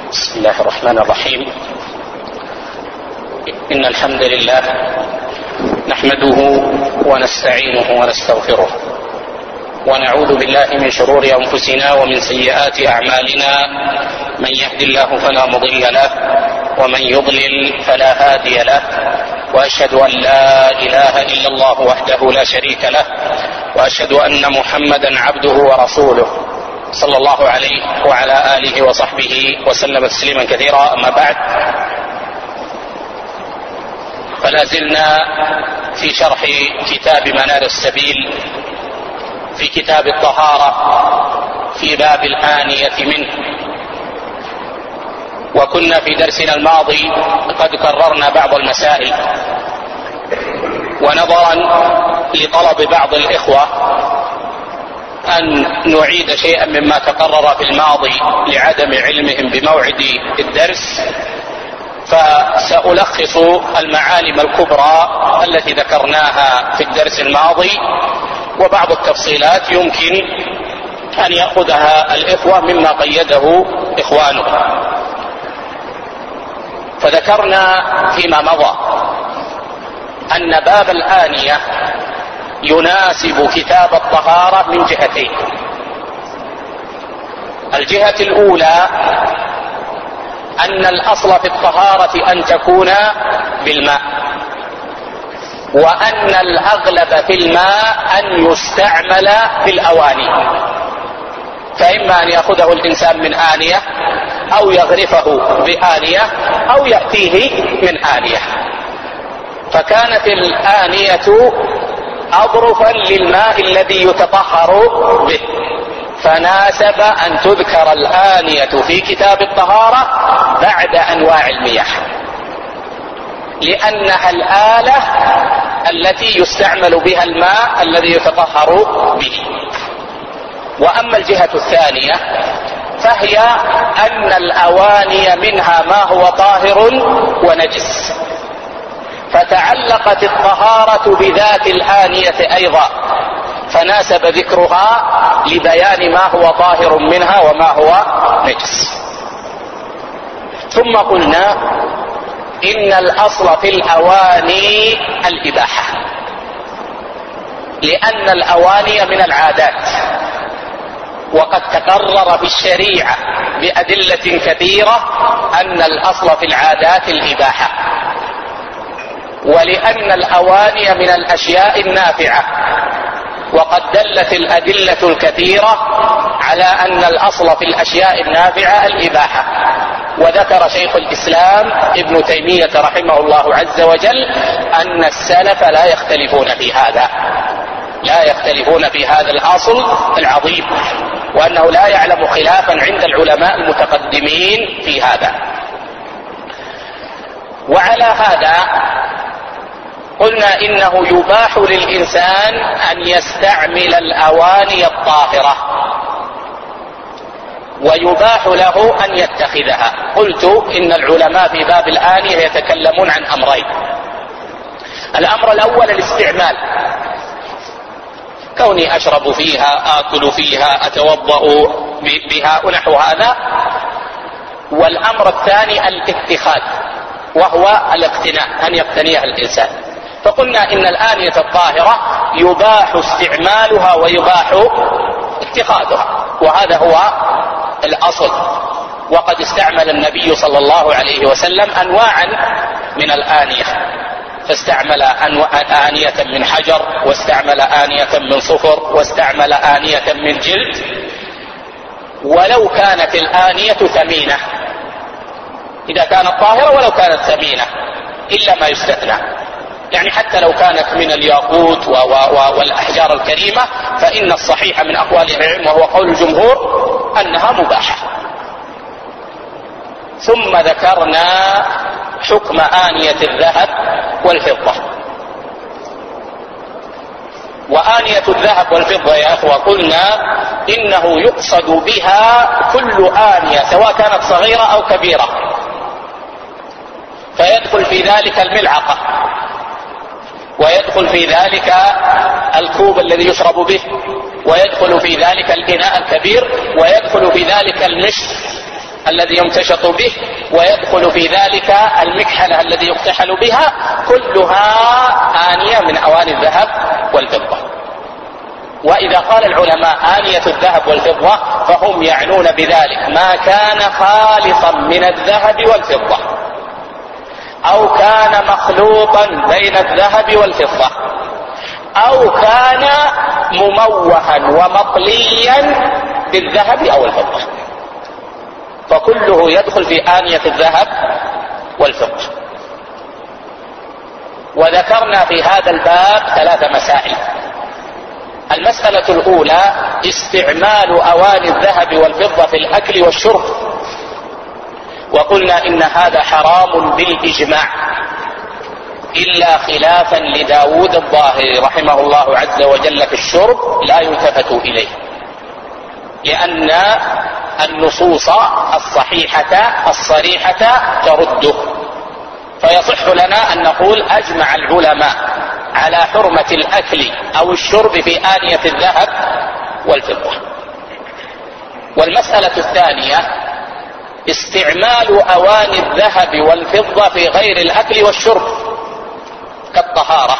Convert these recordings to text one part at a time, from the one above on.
بسم الله الرحمن الرحيم. إن الحمد لله نحمده ونستعينه ونستغفره ونعوذ بالله من شرور أنفسنا ومن سيئات أعمالنا. من يهد الله فلا مضل له ومن يضلل فلا هادي له، وأشهد أن لا إله إلا الله وحده لا شريك له، وأشهد أن محمدا عبده ورسوله صلى الله عليه وعلى آله وصحبه وسلم تسليما كثيرا. أما بعد، فلا زلنا في شرح كتاب منار السبيل في كتاب الطهارة في باب الآنية منه، وكنا في درسنا الماضي قد كررنا بعض المسائل، ونظرا لطلب بعض الإخوة أن نعيد شيئا مما تقرر في الماضي لعدم علمهم بموعد الدرس، فسألخص المعالم الكبرى التي ذكرناها في الدرس الماضي، وبعض التفصيلات يمكن أن يأخذها الإخوة مما قيده إخوانهم. فذكرنا فيما مضى أن باب الآنية يناسب كتاب الطهارة من جهتين. الجهة الأولى أن الأصل في الطهارة أن تكون بالماء، وأن الأغلب في الماء أن يستعمل في الأواني، فإما أن يأخذه الإنسان من آنية أو يغرفه بآنية أو يأتيه من آنية، فكانت الآنية أظرفا للماء الذي يتطهر به، فناسب أن تذكر الآنية في كتاب الطهارة بعد أنواع المياه، لأنها الآلة التي يستعمل بها الماء الذي يتطهر به. وأما الجهة الثانية فهي أن الأواني منها ما هو طاهر ونجس، فتعلقت الطهارة بذات الآنية أيضا، فناسب ذكرها لبيان ما هو طاهر منها وما هو نجس. ثم قلنا إن الأصل في الأواني الإباحة، لأن الأواني من العادات، وقد تقرر في الشريعة بأدلة كثيرة أن الأصل في العادات الإباحة، ولأن الأواني من الأشياء النافعة، وقد دلت الأدلة الكثيرة على أن الأصل في الأشياء النافعة الإباحة. وذكر شيخ الإسلام ابن تيمية رحمه الله عز وجل أن السلف لا يختلفون في هذا الأصل العظيم، وأنه لا يعلم خلافا عند العلماء المتقدمين في هذا. وعلى هذا قلنا إنه يباح للإنسان أن يستعمل الأواني الطاهرة، ويباح له أن يتخذها. قلت إن العلماء في باب الآنية يتكلمون عن أمرين. الأمر الأول الاستعمال، كوني أشرب فيها، آكل فيها، أتوضأ بها ونحو هذا. والأمر الثاني الاتخاذ، وهو الاقتناء، أن يقتنيها الإنسان. فقلنا إن الآنية الطاهرة يباح استعمالها ويباح اتخاذها، وهذا هو الأصل. وقد استعمل النبي صلى الله عليه وسلم أنواعا من الآنية، فاستعمل آنية من حجر، واستعمل آنية من صفر، واستعمل آنية من جلد، ولو كانت الآنية ثمينة، إذا كانت طاهرة ولو كانت ثمينة إلا ما يستثنى، يعني حتى لو كانت من الياقوت والأحجار الكريمة، فإن الصحيح من أقوال العلم وهو قول الجمهور أنها مباحة. ثم ذكرنا حكم آنية الذهب والفضة. وآنية الذهب والفضة يا أخوة قلنا إنه يقصد بها كل آنية سواء كانت صغيرة أو كبيرة، فيدخل في ذلك الملعقة، ويدخل في ذلك الكوب الذي يشرب به، ويدخل في ذلك الإناء الكبير، ويدخل في ذلك المشط الذي يمتشط به، ويدخل في ذلك المكحلة الذي يكتحل بها، كلها آنية من أواني الذهب والفضة. وإذا قال العلماء آنية الذهب والفضة فهم يعنون بذلك ما كان خالصا من الذهب والفضة، أو كان مخلوطا بين الذهب والفضة، أو كان مموها ومطليا بالذهب أو الفضة، فكله يدخل في آنية الذهب والفضة. وذكرنا في هذا الباب 3 مسائل. المسألة الأولى استعمال أواني الذهب والفضة في الأكل والشرب، وقلنا إن هذا حرام بالإجماع إلا خلافا لداود الظاهري رحمه الله عز وجل في الشرب لا يلتفت إليه، لأن النصوص الصحيحة الصريحة ترده، فيصح لنا أن نقول أجمع العلماء على حرمة الأكل أو الشرب في آنية الذهب والفضة. والمسألة الثانية استعمال أواني الذهب والفضة في غير الأكل والشرب، كالطهارة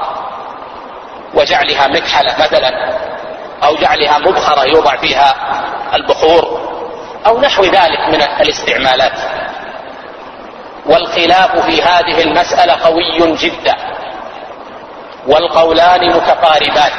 وجعلها مكحلة مثلا، أو جعلها مبخرة يوضع فيها البخور، أو نحو ذلك من الاستعمالات. والخلاف في هذه المسألة قوي جدا، والقولان متقاربان،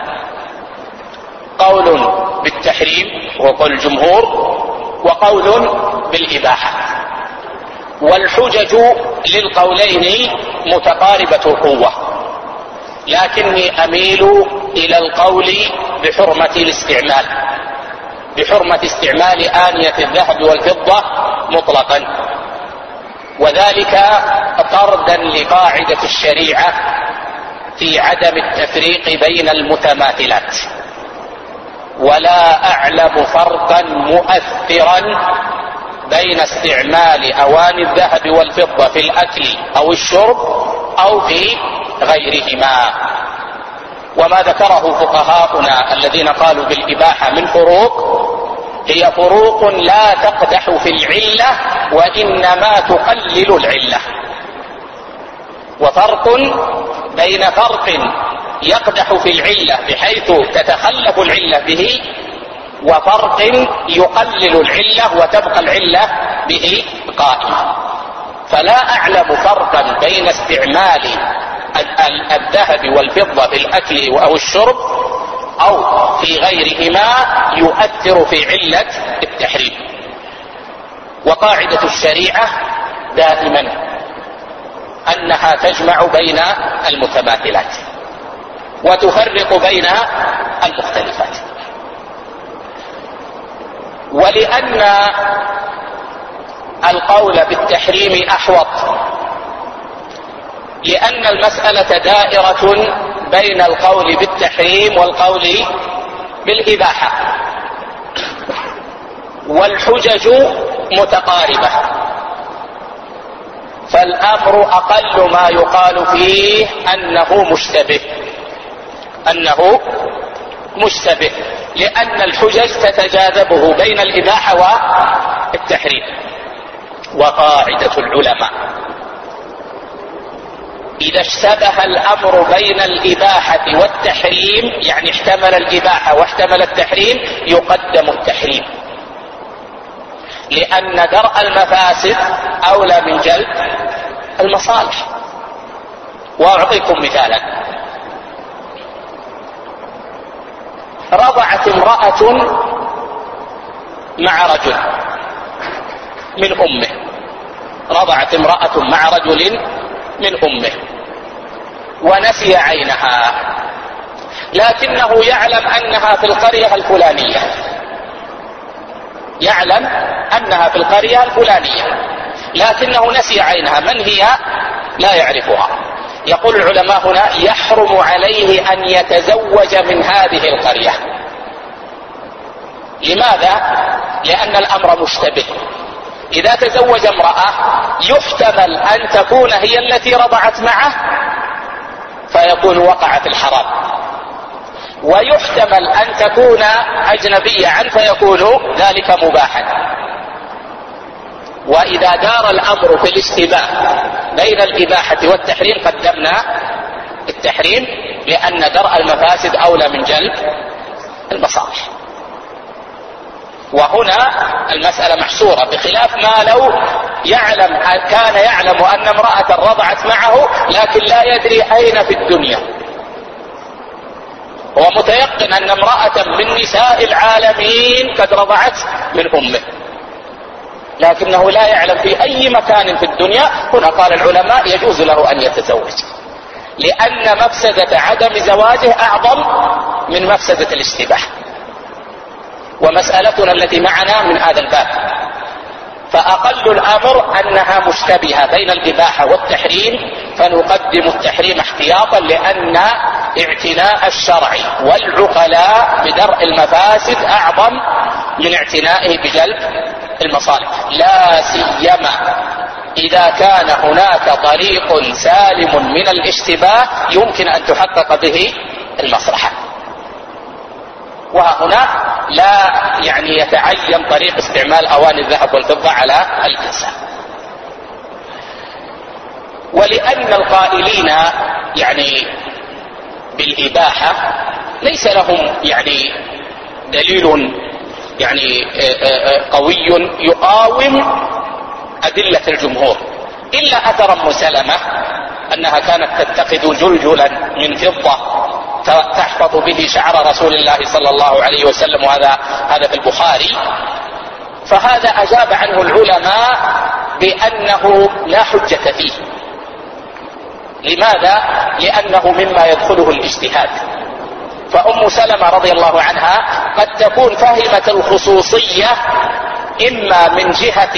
قول بالتحريم وقول الجمهور، وقول بالإباحة، والحجج للقولين متقاربة القوة، لكني أميل إلى القول بحرمة الاستعمال، بحرمة استعمال آنية الذهب والفضة مطلقا، وذلك طردا لقاعدة الشريعة في عدم التفريق بين المتماثلات. ولا أعلم فرقا مؤثرا بين استعمال أواني الذهب والفضة في الأكل أو الشرب أو في غيرهما. وما ذكره فقهاؤنا الذين قالوا بالإباحة من فروق، هي فروق لا تقدح في العلة وإنما تقلل العلة، وفرق بين فرق يقدح في العلة بحيث تتخلف العلة به، وفرق يقلل العلة وتبقى العلة به قائمة. فلا أعلم فرقا بين استعمال الذهب والفضة في الأكل أو الشرب أو في غيرهما يؤثر في علة التحريم. وقاعدة الشريعة دائما أنها تجمع بين المتماثلات وتفرق بين المختلفات. ولأن القول بالتحريم أحوط، لأن المسألة دائرة بين القول بالتحريم والقول بالإباحة، والحجج متقاربة، فالأمر أقل ما يقال فيه أنه مشتبه، لأن الحجج تتجاذبه بين الإباحة والتحريم. وقاعدة العلماء إذا اشتبه الأمر بين الإباحة والتحريم، يعني احتمل الإباحة واحتمل التحريم، يقدم التحريم، لأن درء المفاسد أولى من جلب المصالح. وأعطيكم مثالا: رضعت امرأة مع رجل من أمه، رضعت امرأة مع رجل من أمه ونسي عينها، لكنه يعلم أنها في القرية الفلانية، يعلم أنها في القرية الفلانية، لكنه نسي عينها، من هي؟ لا يعرفها. يقول العلماء هنا يحرم عليه أن يتزوج من هذه القرية. لماذا؟ لأن الأمر مشتبه. إذا تزوج امرأة يحتمل أن تكون هي التي رضعت معه فيكون وقع في الحرام، ويحتمل أن تكون أجنبية عنه فيكون ذلك مباحا. وإذا دار الأمر في الاشتباه بين الإباحة والتحريم قدمنا التحريم، لأن درء المفاسد أولى من جلب المصالح. وهنا المسألة محصورة، بخلاف ما لو كان يعلم أن امرأة رضعت معه لكن لا يدري أين في الدنيا، هو متيقن أن امرأة من نساء العالمين قد رضعت من أمه، لكنه لا يعلم في أي مكان في الدنيا. هنا قال العلماء يجوز له أن يتزوج، لأن مفسدة عدم زواجه أعظم من مفسدة الاشتباه. ومسألتنا التي معنا من هذا الباب، فأقل الأمر أنها مشتبهة بين الإباحة والتحريم، فنقدم التحريم احتياطا، لأن اعتناء الشرع والعقلاء بدرء المفاسد أعظم من اعتنائه بجلب المصالح، لا سيما إذا كان هناك طريق سالم من الاشتباه يمكن أن تحقق به المصلحة. وهنا لا يتعين طريق استعمال أواني الذهب والفضة على الإنسان. ولأن القائلين بالإباحة ليس لهم دليل قوي يقاوم أدلة الجمهور، إلا أثر أم سلمة أنها كانت تتخذ جلجلا من فضة تحفظ به شعر رسول الله صلى الله عليه وسلم، وهذا في البخاري. فهذا أجاب عنه العلماء بأنه لا حجة فيه. لماذا؟ لأنه مما يدخله الاجتهاد. فأم سلمة رضي الله عنها قد تكون فهمت الخصوصية إما من جهة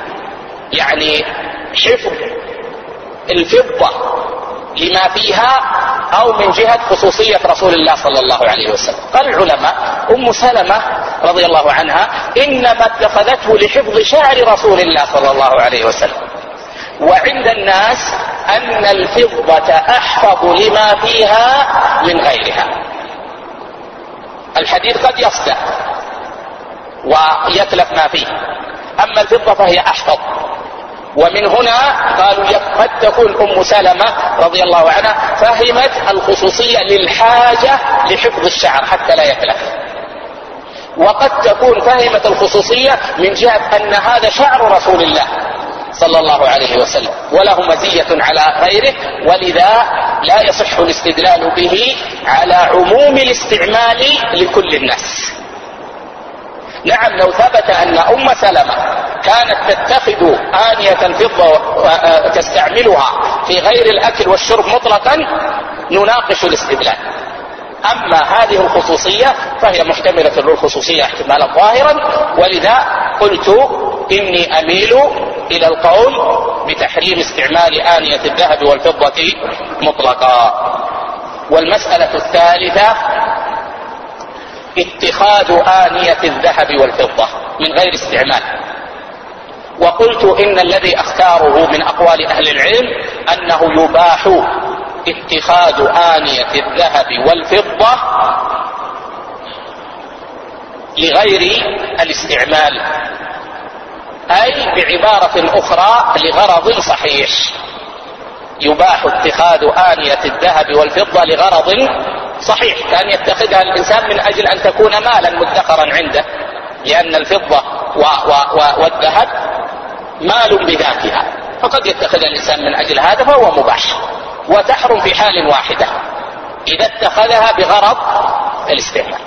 حفظ الفضة لما فيها، أو من جهة خصوصية رسول الله صلى الله عليه وسلم. قال العلماء أم سلمة رضي الله عنها إنما اتخذته لحفظ شعر رسول الله صلى الله عليه وسلم، وعند الناس أن الفضة أحفظ لما فيها من غيرها. الحديد قد يصدأ ويتلف ما فيه، أما الفضة فهي أحفظ. ومن هنا قالوا قد تكون أم سلمة رضي الله عنها فهمت الخصوصية للحاجة لحفظ الشعر حتى لا يتلف، وقد تكون فهمت الخصوصية من جهة أن هذا شعر رسول الله صلى الله عليه وسلم وله مزية على غيره، ولذا لا يصح الاستدلال به على عموم الاستعمال لكل الناس. نعم، لو ثبت أن أم سلمة كانت تتخذ آنية فضة تستعملها في غير الأكل والشرب مطلقا نناقش الاستدلال. أما هذه الخصوصية فهي محتملة للخصوصية احتمالا ظاهرا، ولذا قلت إني أميل إلى القول بتحريم استعمال آنية الذهب والفضة مطلقا. والمسألة الثالثة اتخاذ آنية الذهب والفضة من غير استعمال. وقلت إن الذي أختاره من أقوال أهل العلم أنه يباح اتخاذ آنية الذهب والفضة لغير الاستعمال، أي بعبارة أخرى لغرض صحيح. يباح اتخاذ آنية الذهب والفضة لغرض صحيح، كان يتخذها الإنسان من أجل أن تكون مالا مدخرا عنده، لأن الفضة والذهب مال بذاتها، فقد يتخذ الإنسان من أجل هذا فهو مباح. وتحرم في حال واحدة إذا اتخذها بغرض الاستعمال.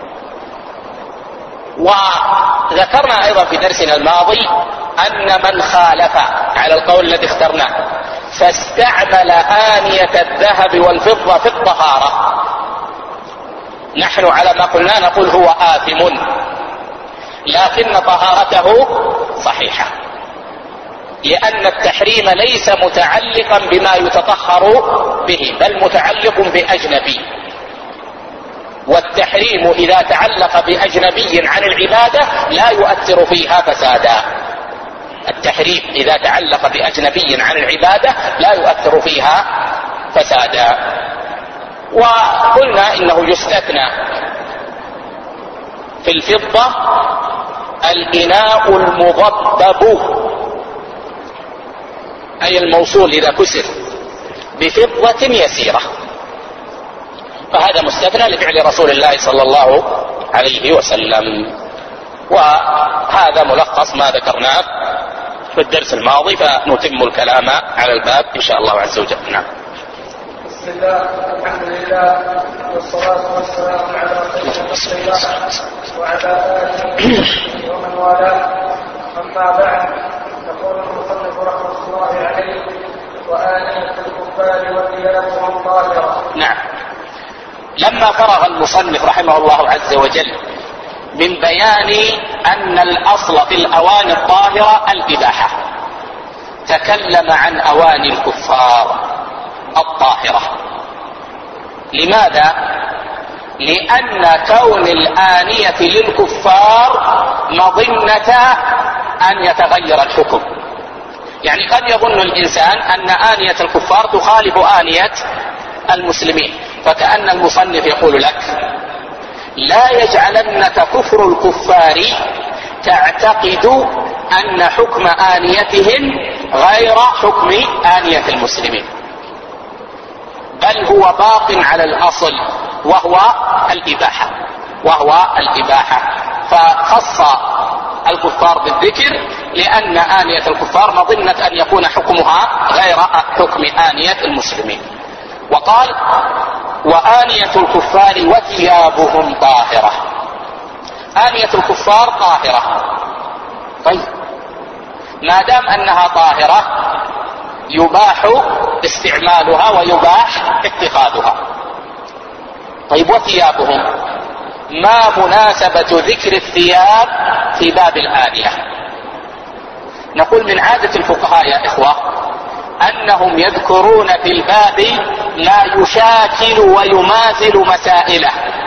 وذكرنا أيضا في درسنا الماضي أن من خالف على القول الذي اخترناه فاستعمل آنية الذهب والفضة في الطهارة، نحن على ما قلنا نقول هو آثم، لكن طهارته صحيحة، لأن التحريم ليس متعلقا بما يتطهر به، بل متعلق بأجنبي. والتحريم إذا تعلق بأجنبي عن العبادة لا يؤثر فيها فسادا. التحريم إذا تعلق بأجنبي عن العبادة لا يؤثر فيها فسادا. وقلنا إنه يستثنى في الفضة الإناء المضبب أي الموصول إذا كسر بفضة يسيرة، فهذا مستثنى لفعل رسول الله صلى الله عليه وسلم. وهذا ملخص ما ذكرناه في الدرس الماضي، فنتم الكلام على الباب إن شاء الله عز وجل. نعم. بسم الله، الحمد لله، والصلاة والسلام على رسول الله وعلى آله ومن والاه. أما بعد، يقول المصنف رحمه الله عليه: وآنية الكفار وثيابهم طاهرة. نعم. لما فرغ المصنف رحمه الله عز وجل من بيان أن الأصل في الأواني الطاهرة الإباحة، تكلم عن أواني الكفار الطاهرة. لماذا؟ لأن كون الآنية للكفار مظنة أن يتغير الحكم. يعني قد يظن الإنسان أن آنية الكفار تخالف آنية المسلمين، فكأن المصنف يقول لك: لا يجعلنك كفر الكفار تعتقد أن حكم آنيتهم غير حكم آنية المسلمين، بل هو باق على الأصل وهو الإباحة. فخص الكفار بالذكر لأن آنية الكفار مظنة أن يكون حكمها غير حكم آنية المسلمين. وقال: وآنية الكفار وثيابهم طاهرة. آنية الكفار طاهرة. طيب، ما دام أنها طاهرة يباح استعمالها ويباح اتخاذها. طيب، وثيابهم، ما مناسبة ذكر الثياب في باب الآنية؟ نقول من عادة الفقهاء يا إخوة أنهم يذكرون في الباب لا يشاكل ويماثل مسائله،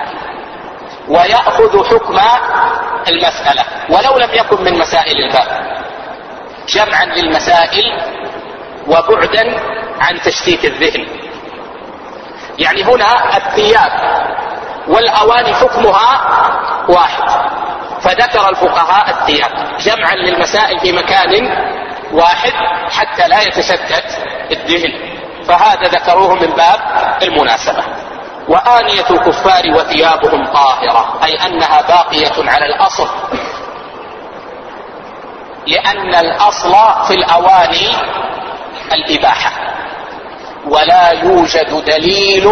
ويأخذ حكم المسألة ولو لم يكن من مسائل الباب، جمعا للمسائل وبعدا عن تشتيت الذهن. يعني هنا الثياب والأواني حكمها واحد، فذكر الفقهاء الثياب جمعا للمسائل في مكان واحد حتى لا يتشتت الذهن، فهذا ذكروه من باب المناسبة. وآنية الكفار وثيابهم طاهرة، أي أنها باقية على الأصل، لأن الأصل في الأواني الإباحة، ولا يوجد دليل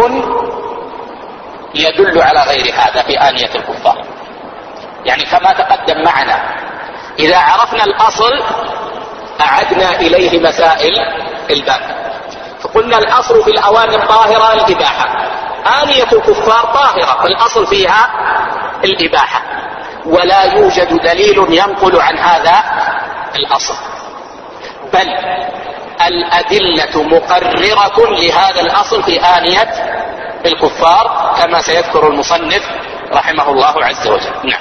يدل على غير هذا في آنية الكفار. يعني كما تقدم معنا، إذا عرفنا الأصل أعدنا إليه مسائل الباب، فقلنا الأصل في الأواني الطاهرة الإباحة. آنية الكفار طاهرة، فالأصل فيها الإباحة، ولا يوجد دليل ينقل عن هذا الأصل، بل الأدلة مقررة لهذا الأصل في آنية الكفار كما سيذكر المصنف رحمه الله عز وجل. نعم.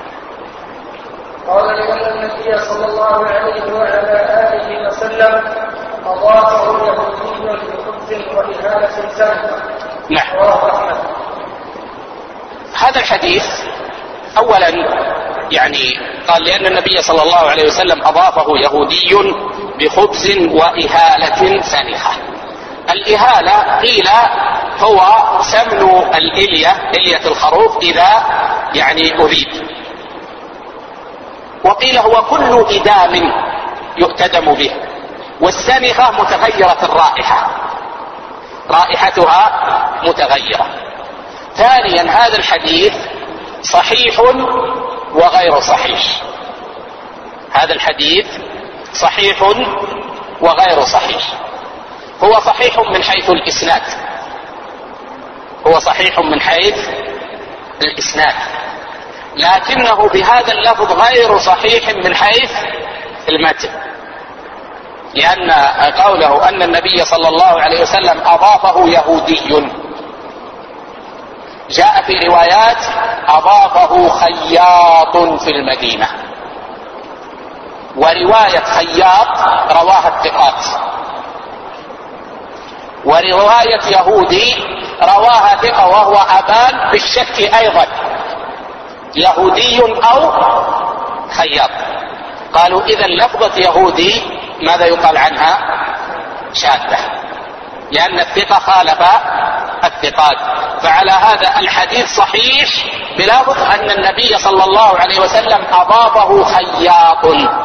قال: لأن النبي صلى الله عليه وعلى آله وسلم أضافه يهودي بخبز وإهانة سنة. نعم. هذا الحديث أولا يعني قال لأن النبي صلى الله عليه وسلم أضافه يهودي بخبز وإهالة سنخة. الإهالة قيل هو سمن إلية الخروف إذا يعني أذيب، وقيل هو كل إدام يؤتدم به، والسنخة متغيرة الرائحة، رائحتها متغيرة. ثانيا هذا الحديث صحيح وغير صحيح. هذا الحديث صحيح وغير صحيح. هو صحيح من حيث الإسناد، هو صحيح من حيث الإسناد، لكنه بهذا اللفظ غير صحيح من حيث المتن، لأن قوله أن النبي صلى الله عليه وسلم أضافه يهودي، جاء في روايات أضافه خياط في المدينة، ورواية خياط رواها الثقات، ورواية يهودي رواها ثقة وهو أبان بالشك أيضا، يهودي أو خياط. قالوا إذا لفظة يهودي ماذا يقال عنها؟ شاذة، لأن الثقة خالف الثقات. فعلى هذا الحديث صحيح بلفظ أن النبي صلى الله عليه وسلم أضافه خياط،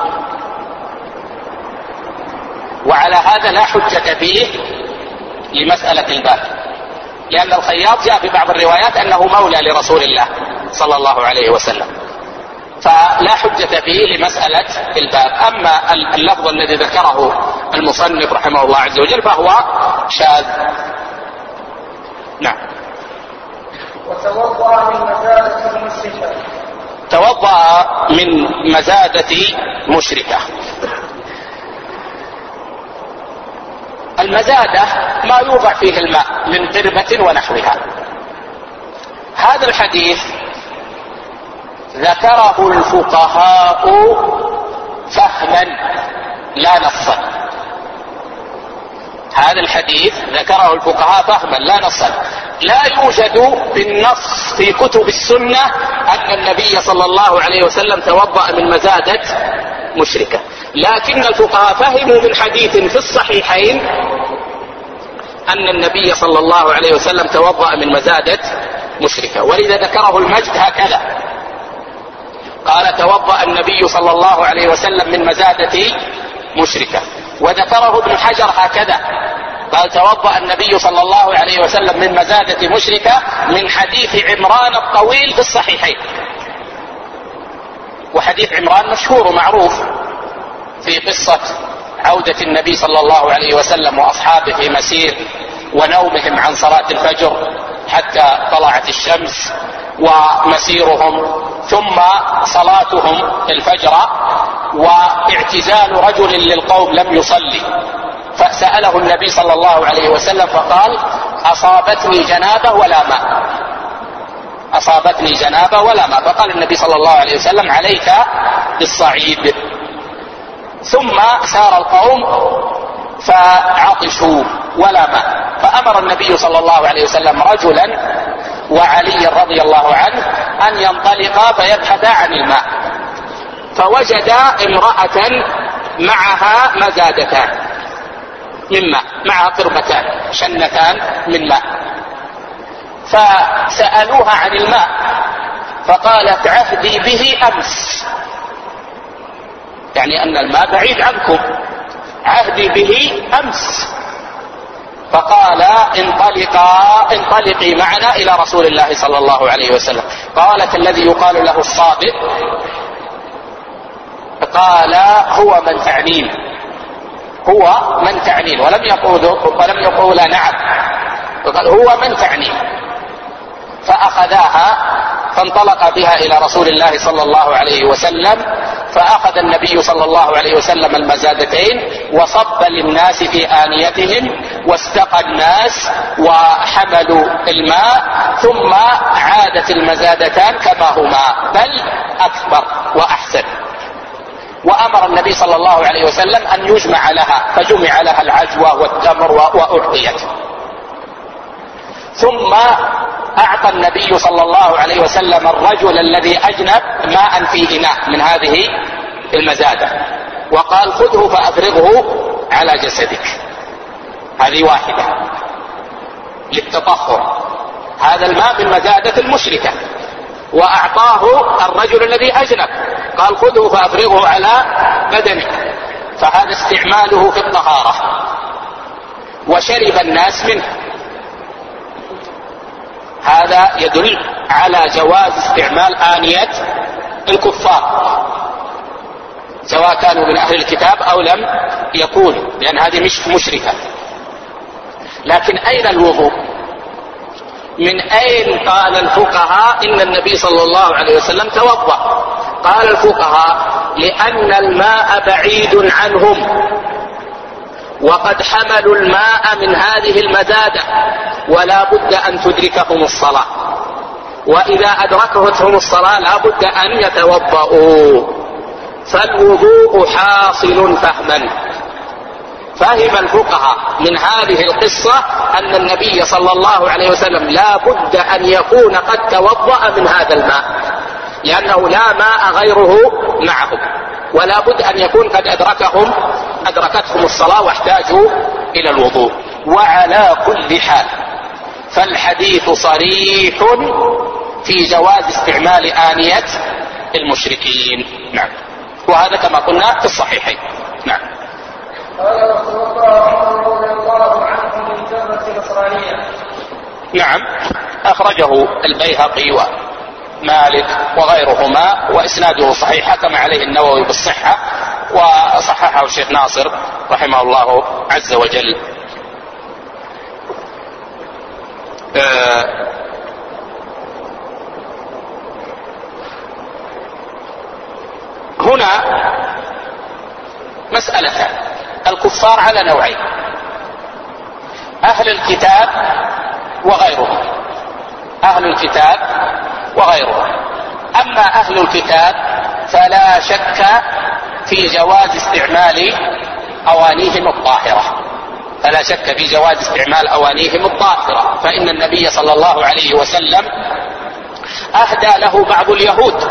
وعلى هذا لا حجة فيه لمسألة الباب، لأن الخياط جاء في بعض الروايات أنه مولى لرسول الله صلى الله عليه وسلم، فلا حجة فيه لمسألة الباب. أما اللفظ الذي ذكره المصنف رحمه الله عز وجل فهو شاذ. نعم. وتوضأ من مزادة مشركة. توضأ من مزادة مشركة. المزادة ما يوضع فيه الماء من قربة ونحوها. هذا الحديث ذكره الفقهاء فهما لا نصا. هذا الحديث ذكره الفقهاء فهما لا نصا. لا يوجد بالنص في كتب السنة أن النبي صلى الله عليه وسلم توضأ من مزادة مشركة، لكن الفقهاء فهموا من حديث في الصحيحين أن النبي صلى الله عليه وسلم توضأ من مزادة مشركة، ولذا ذكره المجد هكذا، قال توضأ النبي صلى الله عليه وسلم من مزادة مشركة. وذكره ابن حجر هكذا، قال توضأ النبي صلى الله عليه وسلم من مزادة مشركة من حديث عمران الطويل في الصحيحين. وحديث عمران مشهور ومعروف في قصة عودة النبي صلى الله عليه وسلم وأصحابه في مسير ونومهم عن صلاة الفجر حتى طلعت الشمس، ومسيرهم ثم صلاتهم الفجر، واعتزال رجل للقوم لم يصلي، فسأله النبي صلى الله عليه وسلم فقال أصابتني جنابة ولا ماء، أصابتني جنابة ولا ماء، فقال النبي صلى الله عليه وسلم عليك بالصعيد. ثم سار القوم فعطشوا ولا ماء، فأمر النبي صلى الله عليه وسلم رجلا وعلي رضي الله عنه أن ينطلقا فيبحثا عن الماء، فوجدا امرأة معها مزادتان من ماء، معها قربتان شنتان من ماء، فسألوها عن الماء فقالت عهدي به أمس، يعني أن الماء بعيد عنكم، عهدي به أمس. فقال انطلقي معنا إلى رسول الله صلى الله عليه وسلم. قالت الذي يقال له الصادق قال هو من تعنين، هو من تعنين، ولم يقول نعم، فقال هو من تعنين. فأخذاها فانطلق بها إلى رسول الله صلى الله عليه وسلم، فأخذ النبي صلى الله عليه وسلم المزادتين وصب للناس في آنيتهم، واستقى الناس وحملوا الماء، ثم عادت المزادتان كما هما بل أكبر وأحسن. وأمر النبي صلى الله عليه وسلم أن يجمع لها، فجمع لها العجوة والتمر وأعطيت. ثم أعطى النبي صلى الله عليه وسلم الرجل الذي أجنب ماء في إناء من هذه المزادة، وقال خذه فأفرغه على جسدك. هذه واحدة للتطهر، هذا الماء من مزادة المشركة. وأعطاه الرجل الذي أجنب، قال خذه فأفرغه على بدنك، فهذا استعماله في الطهارة. وشرب الناس منه، هذا يدل على جواز استعمال آنية الكفار سواء كانوا من أهل الكتاب أو لم يكونوا، لأن هذه مش مشركة. لكن أين الوضوء؟ من أين قال الفقهاء إن النبي صلى الله عليه وسلم توضأ؟ قال الفقهاء لأن الماء بعيد عنهم، وقد حملوا الماء من هذه المزادة، ولا بد أن تدركهم الصلاة، وإذا أدركتهم الصلاة لا بد أن يتوضؤوا، فالوضوء حاصل فهما. فهم الفقهاء من هذه القصة أن النبي صلى الله عليه وسلم لا بد أن يكون قد توضأ من هذا الماء، لأنه لا ماء غيره معهم، ولا بد أن يكون قد أدركهم أدركتهم الصلاة واحتاجوا إلى الوضوء. وعلى كل حال فالحديث صريح في جواز استعمال آنية المشركين. نعم، وهذا كما قلنا في الصحيحين. نعم. قال رسول الله رضي الله عنه من جرة نصرانية. نعم، أخرجه البيهقي ومالك وغيرهما وإسناده صحيح، حكم عليه النووي بالصحة وصححه الشيخ ناصر رحمه الله عز وجل. هنا مسألة الكفار على نوعين: أهل الكتاب وغيرهم. أهل الكتاب وغيرهم. أما أهل الكتاب فلا شك في جواز استعمال أوانيهم الطاهرة، فلا شك في جواز استعمال أوانيهم الطاهرة، فإن النبي صلى الله عليه وسلم أهدى له بعض اليهود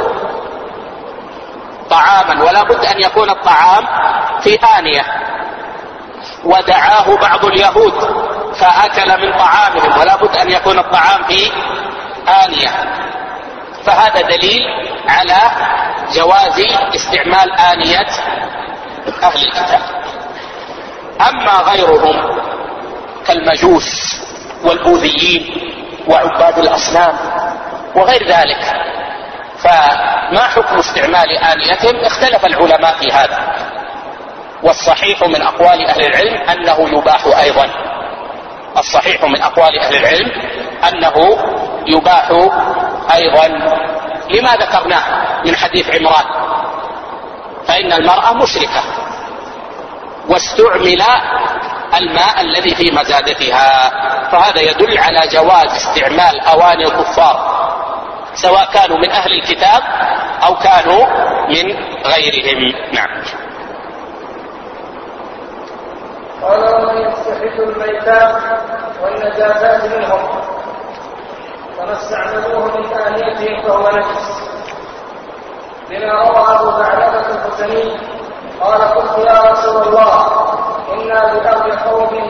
طعاما، ولا بد أن يكون الطعام في آنية، ودعاه بعض اليهود فأكل من طعامهم، ولا بد أن يكون الطعام في آنية، فهذا دليل على جواز استعمال آنية أهل الكتاب. أما غيرهم كالمجوس والبوذيين وعباد الأصنام وغير ذلك، فما حكم استعمال آنيتهم؟ اختلف العلماء في هذا، والصحيح من أقوال أهل العلم أنه يباح أيضا. الصحيح من أقوال أهل العلم أنه يباح أيضا، لما ذكرناه من حديث عمران، فإن المرأة مشركة واستعمل الماء الذي في مزادتها، فهذا يدل على جواز استعمال أواني الكفار سواء كانوا من أهل الكتاب أو كانوا من غيرهم. نعم. قال: ومن يستحل الميتات والنجاسات منهم فما استعملوه من آنيتهم فهو نجس، لما روى أبو ثعلبة الخزني قال: قلت يا رسول الله إنا بأرض قوم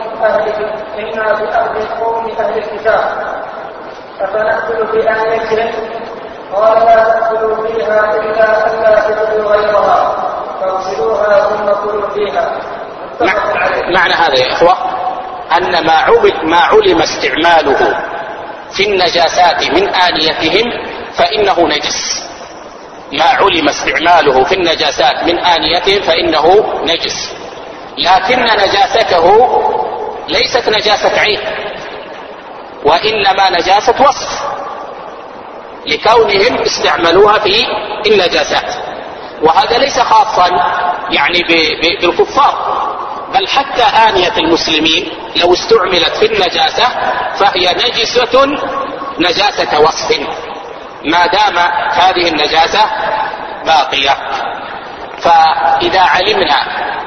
أهل الكتاب أفنأكل في آنيتهم؟ قال: لا تأكلوا فيها إلا أن لا تجدوا غيرها فاغسلوها ثم كلوا فيها. معنى هذا يا إخوة أن ما علم استعماله في النجاسات من آنيتهم فإنه نجس. ما علم استعماله في النجاسات من آنيتهم فإنه نجس، لكن نجاسته ليست نجاسة عين، وإنما نجاسة وصف، لكونهم استعملوها في النجاسات. وهذا ليس خاصا يعني بالكفار، بل حتى آنية المسلمين لو استعملت في النجاسة فهي نجاسة وصف ما دام هذه النجاسة باقية. فإذا علمنا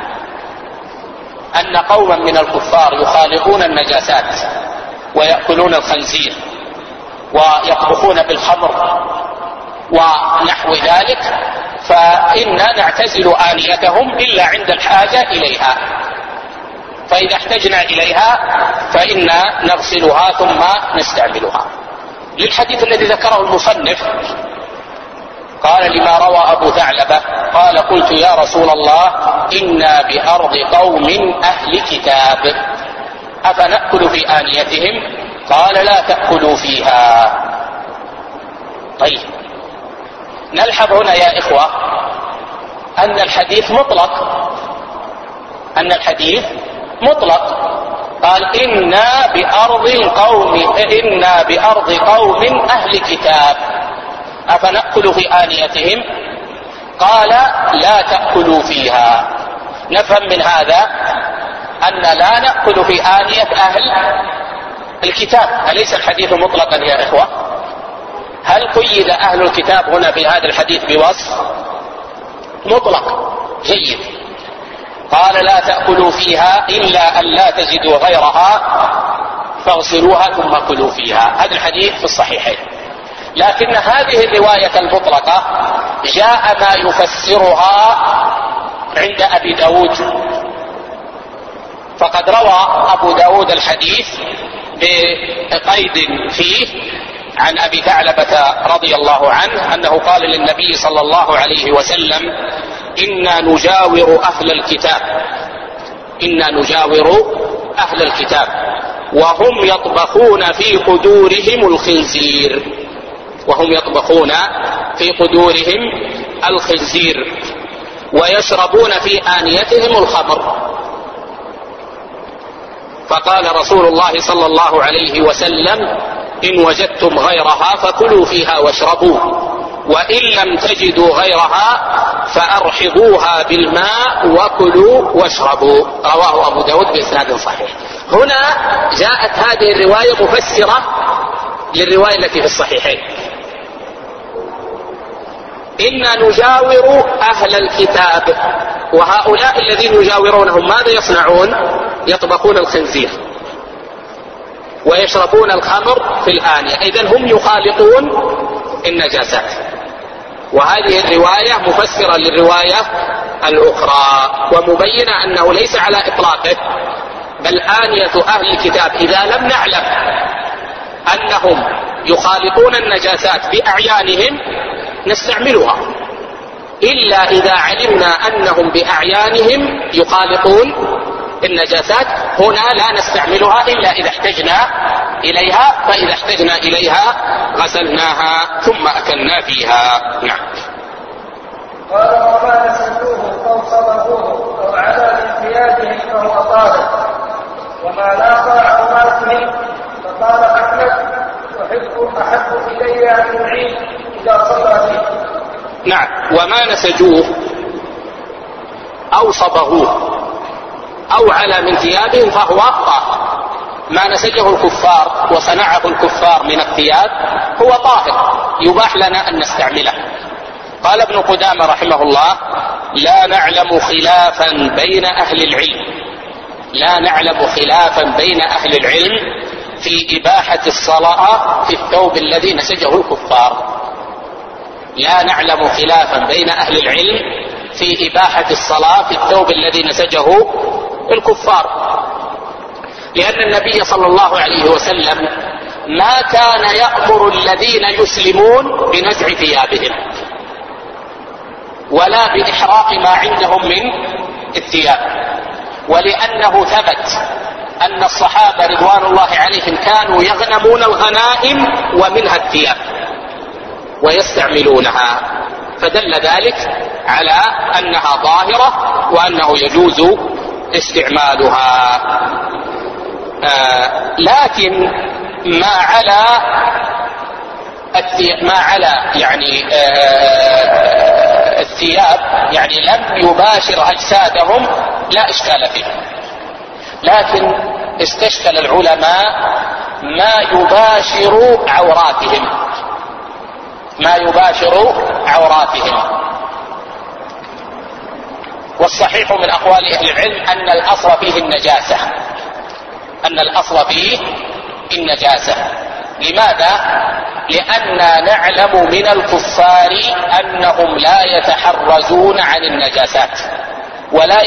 أن قوما من الكفار يخالطون النجاسات ويأكلون الخنزير ويطبخون بالخمر ونحو ذلك، فإنا نعتزل آنيتهم إلا عند الحاجة إليها، فإذا احتجنا إليها فإنا نغسلها ثم نستعملها. للحديث الذي ذكره المصنف قال: لما روى أبو ثعلبة قال: قلت يا رسول الله إنا بأرض قوم أهل كتاب أفنأكل في آنيتهم؟ قال: لا تأكلوا فيها. طيب، نلحظ هنا يا إخوة أن الحديث مطلق، قال: إنا بأرض قوم أهل كتاب أفنأكل في آنيتهم؟ قال: لا تأكلوا فيها. نفهم من هذا أن لا نأكل في آنية أهل الكتاب. أليس الحديث مطلقا يا إخوة؟ هل قيد أهل الكتاب هنا في هذا الحديث بوصف؟ مطلق. جيد. قال: لا تأكلوا فيها إلا أن لا تجدوا غيرها فاغسلوها ثم كلوا فيها. هذا الحديث في الصحيحين، لكن هذه الرواية المطلقة جاء ما يفسرها عند أبي داود فقد روى أبو داود الحديث بقيد فيه عن أبي ثعلبة رضي الله عنه أنه قال للنبي صلى الله عليه وسلم: إنا نجاور أهل الكتاب وهم يطبخون في قدورهم الخنزير ويشربون في آنيتهم الخمر. فقال رسول الله صلى الله عليه وسلم: إن وجدتم غيرها فكلوا فيها واشربوا، وإن لم تجدوا غيرها فأرحضوها بالماء وكلوا واشربوا. رواه أبو داود بإسناد صحيح. هنا جاءت هذه الرواية مفسرة للرواية التي في الصحيحين: إنا نجاور أهل الكتاب. وهؤلاء الذين يجاورونهم ماذا يصنعون؟ يطبخون الخنزير ويشربون الخمر في الآنية، إذن هم يخالطون النجاسات. وهذه الرواية مفسرة للرواية الأخرى ومبينة أنه ليس على إطلاقه، بل آنية أهل الكتاب إذا لم نعلم أنهم يخالطون النجاسات بأعيانهم نستعملها، إلا إذا علمنا أنهم بأعيانهم يخالطون النجاسات هنا لا نستعملها إلا إذا احتجنا إليها، فإذا احتجنا إليها غسلناها ثم أكلنا فيها. نعم. قال: وما نسلوه أو صبغوه أو على من ثيابهم فهو طاهر، وما لاقى عوراتهم. فقال أحمد: أحب إلي أن يعيد إذا صلى فيه. نعم. وما نسجوه أو صبغوه أو على من ثيابهم فهو طاهر. ما نسجه الكفار وصنعه الكفار من الثياب هو طاهر يباح لنا أن نستعمله. قال ابن قدامة رحمه الله: لا نعلم خلافا بين أهل العلم في إباحة الصلاة في الثوب الذي نسجه الكفار. لا نعلم خلافا بين أهل العلم في إباحة الصلاة في الثوب الذي نسجه الكفار، لأن النبي صلى الله عليه وسلم ما كان يأمر الذين يسلمون بنزع ثيابهم ولا بإحراق ما عندهم من الثياب، ولأنه ثبت أن الصحابة رضوان الله عليهم كانوا يغنمون الغنائم ومنها الثياب ويستعملونها، فدل ذلك على أنها ظاهرة وأنه يجوز استعمالها. لكن ما على يعني الثياب يعني لم يباشر أجسادهم لا إشكال فيه، لكن استشكل العلماء ما يباشر عوراتهم. والصحيح من أقوال أهل العلم أن الأصل فيه النجاسة. لماذا؟ لأننا نعلم من الكفار أنهم لا يتحرزون عن النجاسات ولا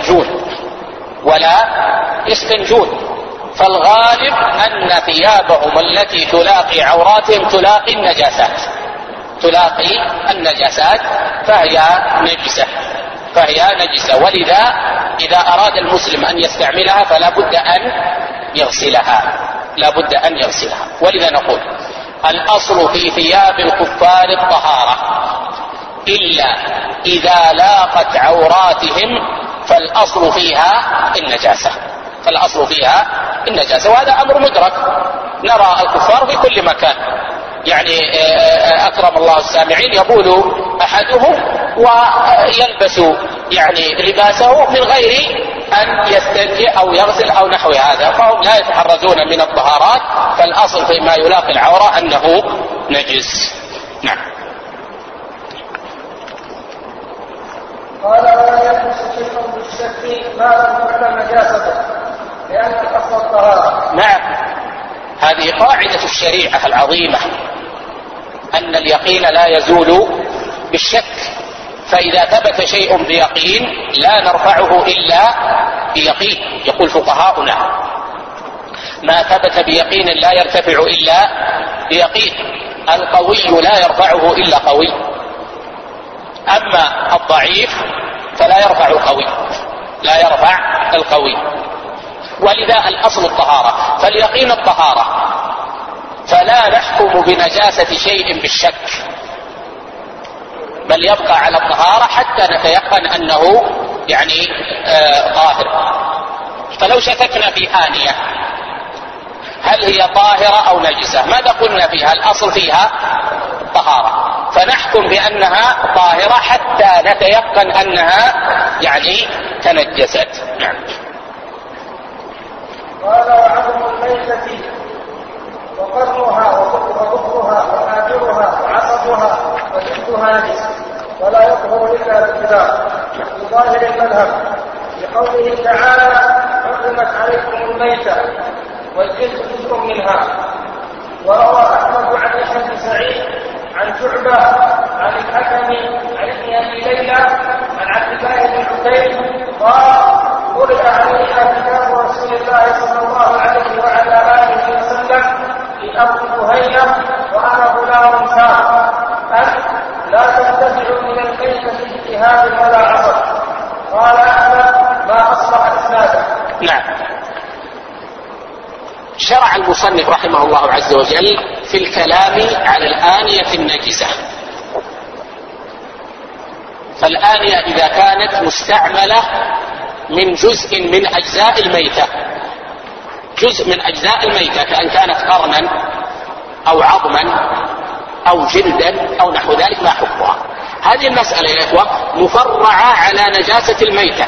يستنجون، فالغالب أن ثيابهم التي تلاقي عوراتهم تلاقي النجاسات فهي نجسة. ولذا إذا أراد المسلم أن يستعملها فلا بد أن يغسلها. ولذا نقول: الأصل في ثياب الكفار الطهارة، إلا إذا لاقت عوراتهم فالأصل فيها النجاسة. وهذا أمر مدرك، نرى الكفار في كل مكان، يعني أكرم الله السامعين يبول أحدهم ويلبس يعني لباسه من غير أن يستنجي أو يغسل أو نحو هذا، فهم لا يتحرزون من الطهارات، فالأصل فيما يلاقي العورة أنه نجس. نعم. قال: ولا يلبس شيء بالشك ما لم تعلم نجاسته لأن الأصل الطهارة. نعم، هذه قاعدة الشريعة العظيمة، أن اليقين لا يزول بالشك، فإذا ثبت شيء بيقين لا نرفعه إلا بيقين. يقول فقهاؤنا ما ثبت بيقين لا يرتفع إلا بيقين، القوي لا يرفعه إلا قوي، أما الضعيف فلا يرفع القوي، لا يرفع القوي. ولذا الأصل الطهارة، فاليقين الطهارة، فلا نحكم بنجاسة شيء بالشك، بل يبقى على الطهارة حتى نتيقن أنه يعني طاهر. فلو شككنا في آنية هل هي طاهرة أو نجسة، ماذا قلنا فيها؟ الأصل فيها طهارة، فنحكم بأنها طاهرة حتى نتيقن أنها يعني تنجست. نعم. قال وعظم الميتة وقرنها وبطرها وحاجرها وعصبها وجلدها نجس ولا يطهر إلا بالاتباع في ظاهر المذهب، لقوله تعالى حرمت عليكم الميتة والجلد جزء منها. وروى أحمد عن يحيى بن سعيد عن شعبة عن الحكم عن ابن أبي ليلى عن عبد الله بن حسين قال قرئ علينا كتاب رسول الله صلى الله عليه وعلى آله وسلم في أرض بهينة وأنا غلام شاب أن لا تنتزع من الميتة اجتهاد ولا عصر. قال أحمد ما أصبح إسناده. نعم. شرع المصنف رحمه الله عز وجل في الكلام على الآنية النجسة. فالآنية إذا كانت مستعملة من جزء من أجزاء الميتة، جزء من أجزاء الميتة كأن كانت قرنا أو عظما أو جلدا أو نحو ذلك، ما حكمها؟ هذه المسألة يا إخوة مفرعة على نجاسة الميتة،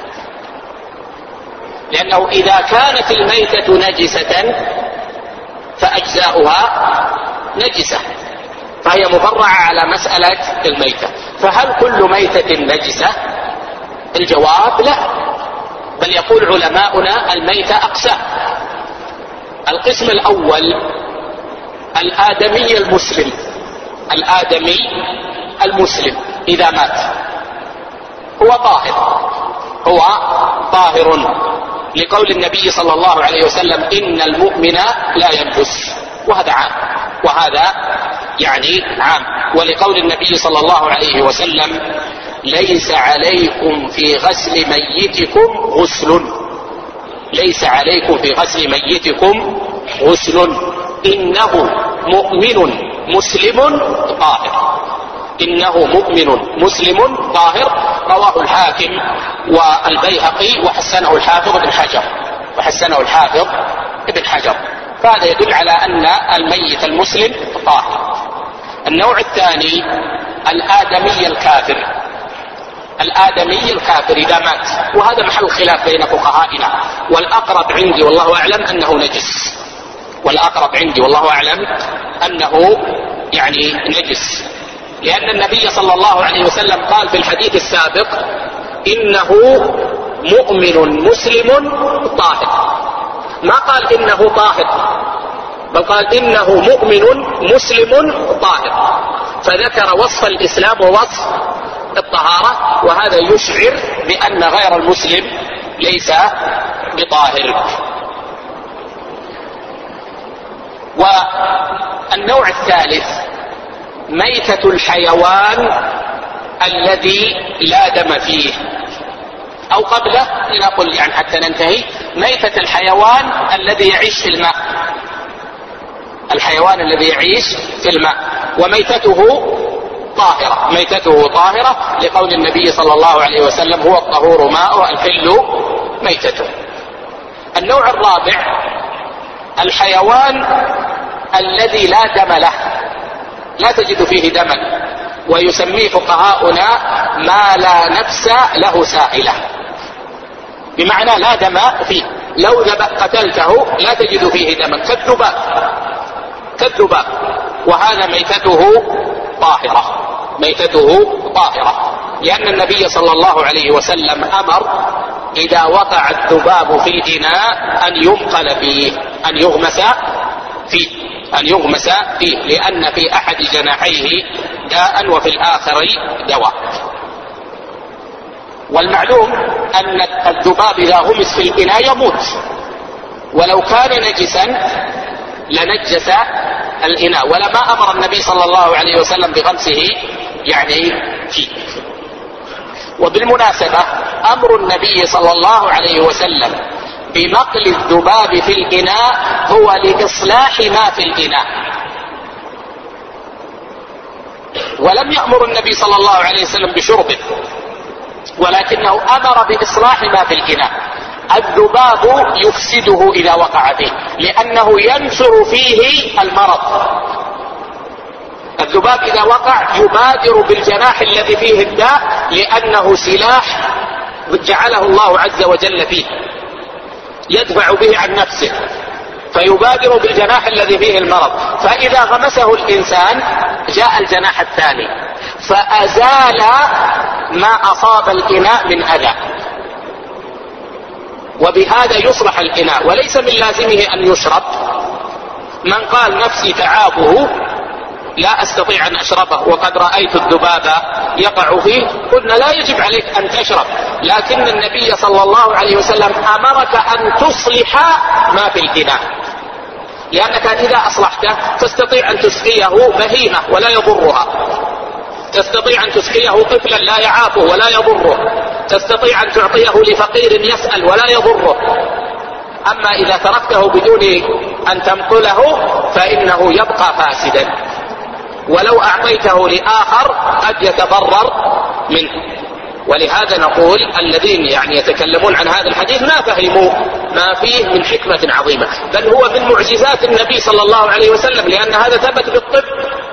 لأنه إذا كانت الميتة نجسة فأجزاؤها نجسة، فهي مفرعة على مسألة الميتة. فهل كل ميتة نجسة؟ الجواب لا، بل يقول علماؤنا الميتة أقسام. القسم الأول الآدمي المسلم، الآدمي المسلم إذا مات هو طاهر، هو طاهر، لقول النبي صلى الله عليه وسلم إن المؤمن لا ينجس، وهذا عام، وهذا يعني عام. ولقول النبي صلى الله عليه وسلم ليس عليكم في غسل ميتكم غسل، ليس عليكم في غسل ميتكم غسل، إنه مؤمن مسلم طاهر، إنه مؤمن مسلم طاهر. رواه الحاكم والبيهقي وحسنه الحافظ ابن حجر، وحسنه الحافظ ابن حجر. فهذا يدل على أن الميت المسلم طاهر. النوع الثاني الآدمي الكافر، الآدمي الكافر إذا مات، وهذا محل خلاف بين فقهائنا، والأقرب عندي والله أعلم أنه نجس، والأقرب عندي والله أعلم أنه يعني نجس، لأن النبي صلى الله عليه وسلم قال في الحديث السابق إنه مؤمن مسلم طاهر، ما قال إنه طاهر، بل قال إنه مؤمن مسلم طاهر، فذكر وصف الإسلام ووصف الطهارة، وهذا يشعر بأن غير المسلم ليس بطاهر. والنوع الثالث ميتة الحيوان الذي لا دم فيه، أو قبله لنقل يعني حتى ننتهي، ميتة الحيوان الذي يعيش في الماء، الحيوان الذي يعيش في الماء وميتته طاهرة، ميتته طاهرة، لقول النبي صلى الله عليه وسلم هو الطهور ماؤه الحل ميتته. النوع الرابع الحيوان الذي لا دم له، لا تجد فيه دما، ويسميه فقهاؤنا ما لا نفس له سائلة، بمعنى لا دم فيه، لو قتلته لا تجد فيه دما، كالذباب، وهذا ميتته طاهرة، ميتته طاهرة، لأن النبي صلى الله عليه وسلم أمر إذا وقع الذباب في الإناء أن ينقل فيه، أن يغمس فيه، أن يغمس فيه، لأن في أحد جناحيه داء وفي الآخر دواء. والمعلوم أن الذباب إذا غمس في الإناء يموت، ولو كان نجسا لنجس الإناء، ولما أمر النبي صلى الله عليه وسلم بغمسه يعني فيه. وبالمناسبة أمر النبي صلى الله عليه وسلم بنقل الذباب في الإناء هو لإصلاح ما في الإناء، ولم يأمر النبي صلى الله عليه وسلم بشربه، ولكنه أمر بإصلاح ما في الإناء. الذباب يفسده إذا وقع فيه، لأنه ينشر فيه المرض. الذباب إذا وقع يبادر بالجناح الذي فيه الداء، لأنه سلاح جعله الله عز وجل فيه يدفع به عن نفسه، فيبادر بالجناح الذي فيه المرض. فإذا غمسه الإنسان جاء الجناح الثاني فأزال ما أصاب الإناء من أذى، وبهذا يصلح الإناء، وليس من لازمه أن يشرب. من قال نفسي تعابه لا أستطيع أن أشربه وقد رأيت الذباب يقع فيه، قلنا لا يجب عليك أن تشرب، لكن النبي صلى الله عليه وسلم أمرك أن تصلح ما في الإناء، لأنك إذا أصلحته تستطيع أن تسقيه بهيمة ولا يضرها، تستطيع أن تسقيه طفلا لا يعافه ولا يضره، تستطيع أن تعطيه لفقير يسأل ولا يضره. أما إذا تركته بدون أن تنقله فإنه يبقى فاسدا، ولو أعطيته لآخر قد يتضرر منه. ولهذا نقول الذين يعني يتكلمون عن هذا الحديث ما فهموا ما فيه من حكمة عظيمة، بل هو من معجزات النبي صلى الله عليه وسلم، لأن هذا ثبت بالطب،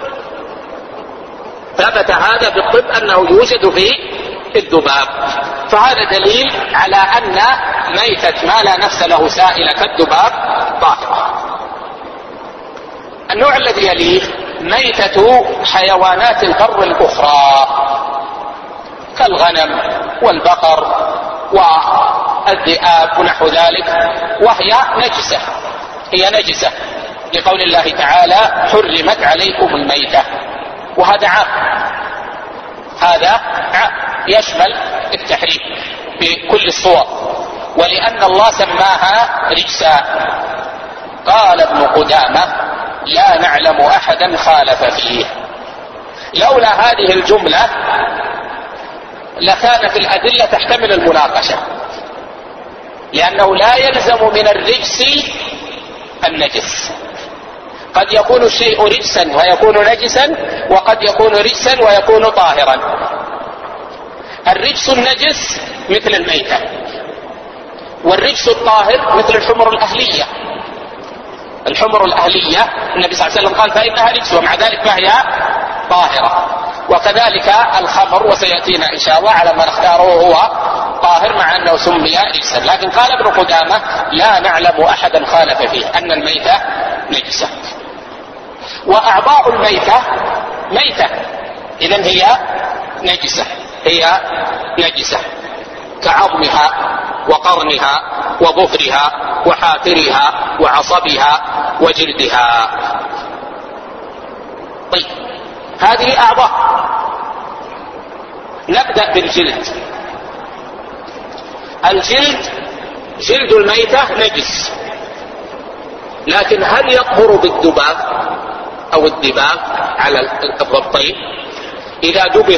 ثبت هذا بالطب أنه يوجد في الذباب. فهذا دليل على أن ميتة ما لا نفس له سائلة كالذباب طاهرة. النوع الذي يليه ميتة حيوانات البر الأخرى كالغنم والبقر والذئاب ونحو ذلك، وهي نجسة، هي نجسة لقول الله تعالى حرمت عليكم الميتة، وهذا عام، هذا عام يشمل التحريم بكل الصور، ولأن الله سماها رجسا. قال ابن قدامة لا نعلم أحدا خالف فيه. لولا هذه الجملة لكانت الأدلة تحتمل المناقشة، لأنه لا يلزم من الرجس النجس، قد يكون الشيء رجسا ويكون نجسا، وقد يكون رجسا ويكون طاهرا. الرجس النجس مثل الميتة، والرجس الطاهر مثل الحمر الأهلية. الحمر الأهلية النبي صلى الله عليه وسلم قال فإنها رجس، ومع ذلك فهي طاهرة. وكذلك الخمر، وسيأتينا إن شاء الله على ما نختاره هو طاهر مع أنه سمي رجسا. لكن قال ابن قدامة لا نعلم أحدا خالف فيه أن الميتة نجسة. وأعضاء الميتة ميتة، إذن هي نجسة، هي نجسة كعظمها وقرنها وظفرها وحافرها وعصبها وجلدها. طيب هذه أعضاء. نبدأ بالجلد. الجلد جلد الميتة نجس، لكن هل يطهر بالذباب أو الدباغ على الضبطين؟ إذا دبغ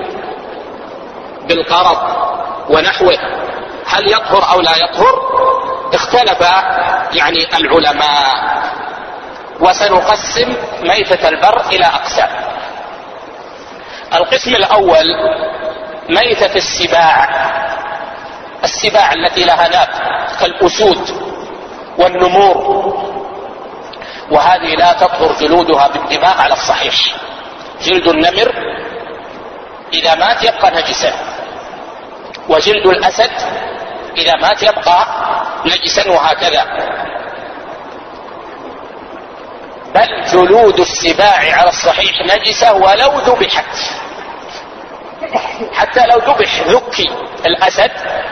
بالقرض ونحوه هل يطهر أو لا يطهر؟ اختلف يعني العلماء، وسنقسم ميتة البر إلى أقسام. القسم الأول ميتة السباع، السباع التي لها ناب كالأسود والنمور، وهذه لا تطهر جلودها بالدماء على الصحيح. جلد النمر إذا مات يبقى نجسا، وجلد الأسد إذا مات يبقى نجسا، وهكذا. بل جلود السباع على الصحيح نجسة ولو ذبحت، حتى لو ذبح ذكي الأسد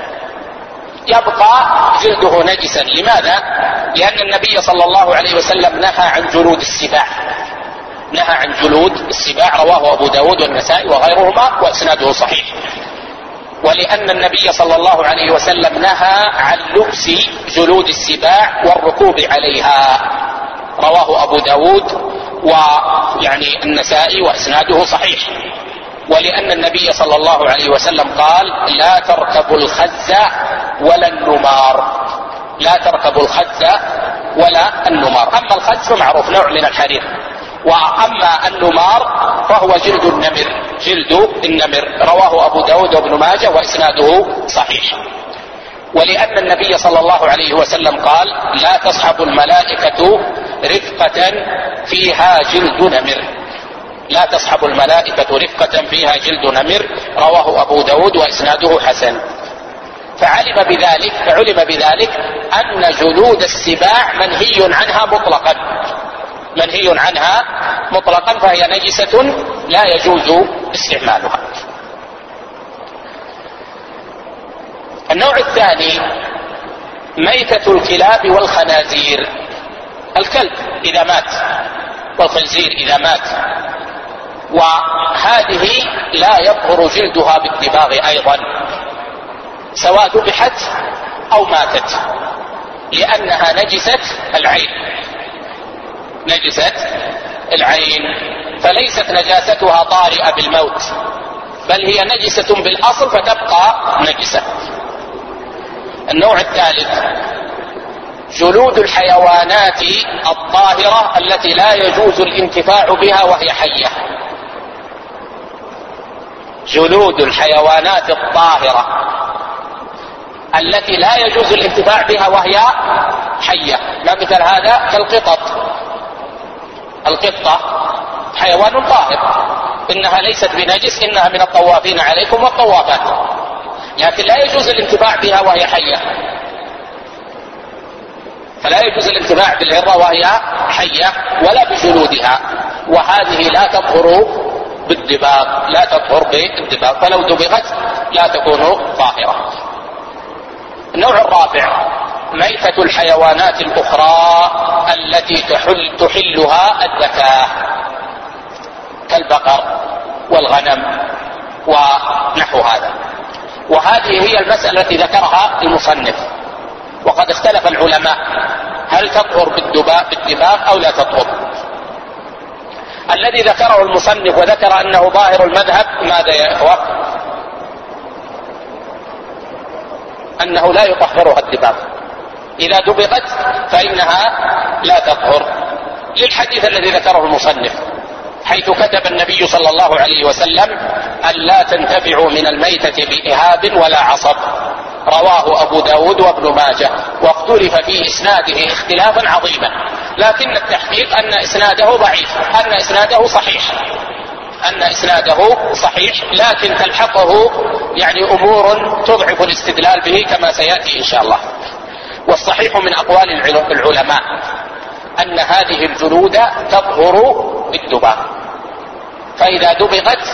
يبقى جلده نجسا. لماذا؟ لأن النبي صلى الله عليه وسلم نهى عن جلود السباع، نهى عن جلود السباع، رواه أبو داود والنسائي وغيرهما وإسناده صحيح. ولأن النبي صلى الله عليه وسلم نهى عن لبس جلود السباع والركوب عليها، رواه أبو داود ويعني النسائي وإسناده صحيح. ولأن النبي صلى الله عليه وسلم قال: لا تركبوا الخز ولا النمار، لا تركبوا الخز ولا النمار. أما الخز فمعروف نوع من الحرير، وأما النمار فهو جلد النمر، جلد النمر، رواه أبو داود وابن ماجه وإسناده صحيح. ولأن النبي صلى الله عليه وسلم قال: لا تصحب الملائكة رفقة فيها جلد نمر، لا تصحب الملائكة رفقة فيها جلد نمر، رواه أبو داود وإسناده حسن. فعلم بذلك أن جلود السباع منهي عنها مطلقا، منهي عنها مطلقا، فهي نجسة لا يجوز استعمالها. النوع الثاني ميتة الكلاب والخنازير. الكلب إذا مات والخنزير إذا مات، وهذه لا يطهر جلدها بالدباغ أيضا سواء ذبحت أو ماتت، لأنها نجسة العين، نجسة العين، فليست نجاستها طارئة بالموت، بل هي نجسة بالأصل فتبقى نجسة. النوع الثالث جلود الحيوانات الطاهرة التي لا يجوز الانتفاع بها وهي حية. جلود الحيوانات الطاهرة التي لا يجوز الانتفاع بها وهي حية، ما مثل هذا كالقطط. القطة حيوان طاهر، إنها ليست بنجس، إنها من الطوافين عليكم والطوافات، لكن لا يجوز الانتفاع بها وهي حية، فلا يجوز الانتفاع بالهرة وهي حية ولا بجلودها، وهذه لا تطهر بالدباغ، لا تطهر بالدباغ، فلو دبغت لا تكون طاهرة. النوع الرابع ميتة الحيوانات الأخرى التي تحلها الذكاة كالبقر والغنم ونحو هذا، وهذه هي المسألة التي ذكرها المصنف، وقد اختلف العلماء هل تطهر بالدباغ أو لا تطهر. الذي ذكره المصنف وذكر أنه ظاهر المذهب ماذا يا إخوة؟ أنه لا يطهرها الدباغ، إذا دبغت فإنها لا تطهر، للحديث الذي ذكره المصنف حيث كتب النبي صلى الله عليه وسلم أن لا تنتفعوا من الميتة بإهاب ولا عصب، رواه أبو داود وابن ماجه، واختلف في إسناده اختلافا عظيما، لكن التحقيق أن إسناده ضعيف، أن إسناده صحيح، لكن تلحقه يعني أمور تضعف الاستدلال به كما سيأتي إن شاء الله. والصحيح من أقوال العلماء أن هذه الجلود تطهر بالدباغ، فإذا دبغت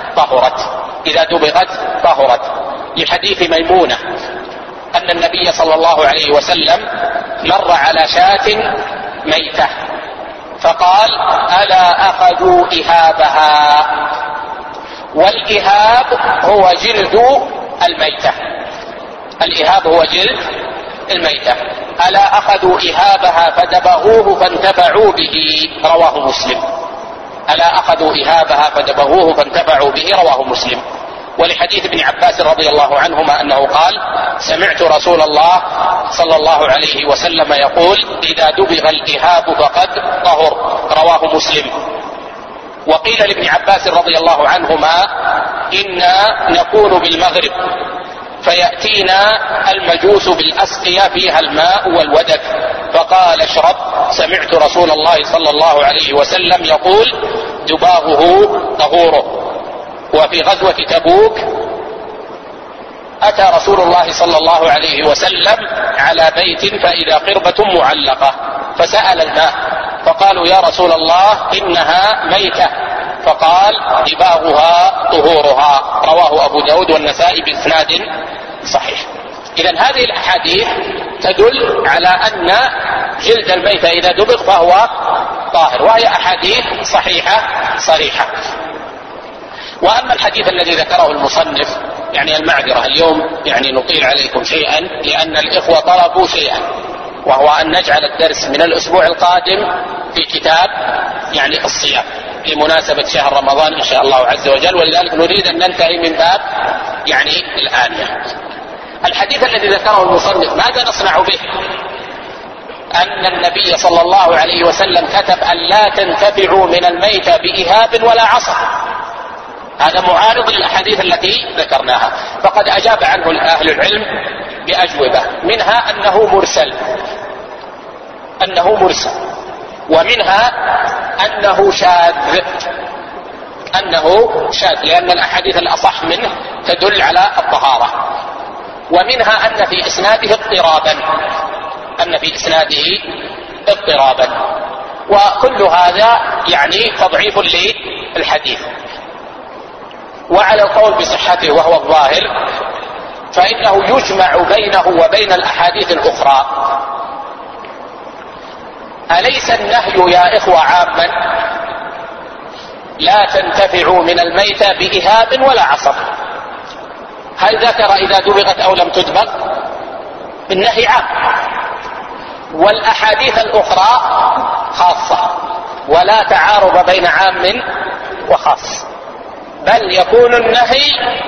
طهرت، لحديث ميمونة أن النبي صلى الله عليه وسلم مر على شاة ميتة فقال: ألا أخذوا إهابها؟ والإهاب هو جلد الميتة، الإهاب هو جلد الميتة. ألا أخذوا إهابها فدبغوه فانتفعوا به، رواه مسلم. ألا أخذوا إهابها فدبغوه فانتفعوا به، رواه مسلم. ولحديث ابن عباس رضي الله عنهما أنه قال: سمعت رسول الله صلى الله عليه وسلم يقول: إذا دبغ الإهاب فقد طهر، رواه مسلم. وقيل لابن عباس رضي الله عنهما: إنا نكون بالمغرب فيأتينا المجوس بالأسقية فيها الماء والودك، فقال: اشرب. سمعت رسول الله صلى الله عليه وسلم يقول: دباغه طهوره. وفي غزوة تبوك أتى رسول الله صلى الله عليه وسلم على بيت فإذا قربة معلقة، فسأل الماء، فقالوا: يا رسول الله إنها ميتة، فقال: دباغها طهورها، رواه أبو داود والنسائي بإسناد صحيح. إذن هذه الأحاديث تدل على أن جلد الميتة إذا دبغ فهو طاهر، وهي أحاديث صحيحة صريحة. وأما الحديث الذي ذكره المصنف يعني المعذرة اليوم يعني نطيل عليكم شيئا لأن الإخوة طلبوا شيئا، وهو أن نجعل الدرس من الأسبوع القادم في كتاب يعني الصيام لمناسبة شهر رمضان إن شاء الله عز وجل، ولذلك نريد أن ننتهي من باب يعني الآنية. الحديث الذي ذكره المصنف ماذا نصنع به؟ أن النبي صلى الله عليه وسلم كتب أن لا تنتفعوا من الميتة بإهاب ولا عصر. هذا معارض للأحاديث التي ذكرناها، فقد أجاب عنه أهل العلم بأجوبة، منها أنه مرسل، ومنها أنه شاذ لأن الأحاديث الأصح منه تدل على الطهارة، ومنها أن في إسناده اضطرابا، وكل هذا يعني تضعيف للحديث. وعلى القول بصحته وهو الظاهر فإنه يجمع بينه وبين الأحاديث الأخرى. أليس النهي يا إخوة عاما؟ لا تنتفعوا من الميتة بإهاب ولا عصر. هل ذكر إذا دبغت أو لم تدبغ؟ النهي عام، والأحاديث الأخرى خاصة، ولا تعارض بين عام وخاص، بل يكون النهي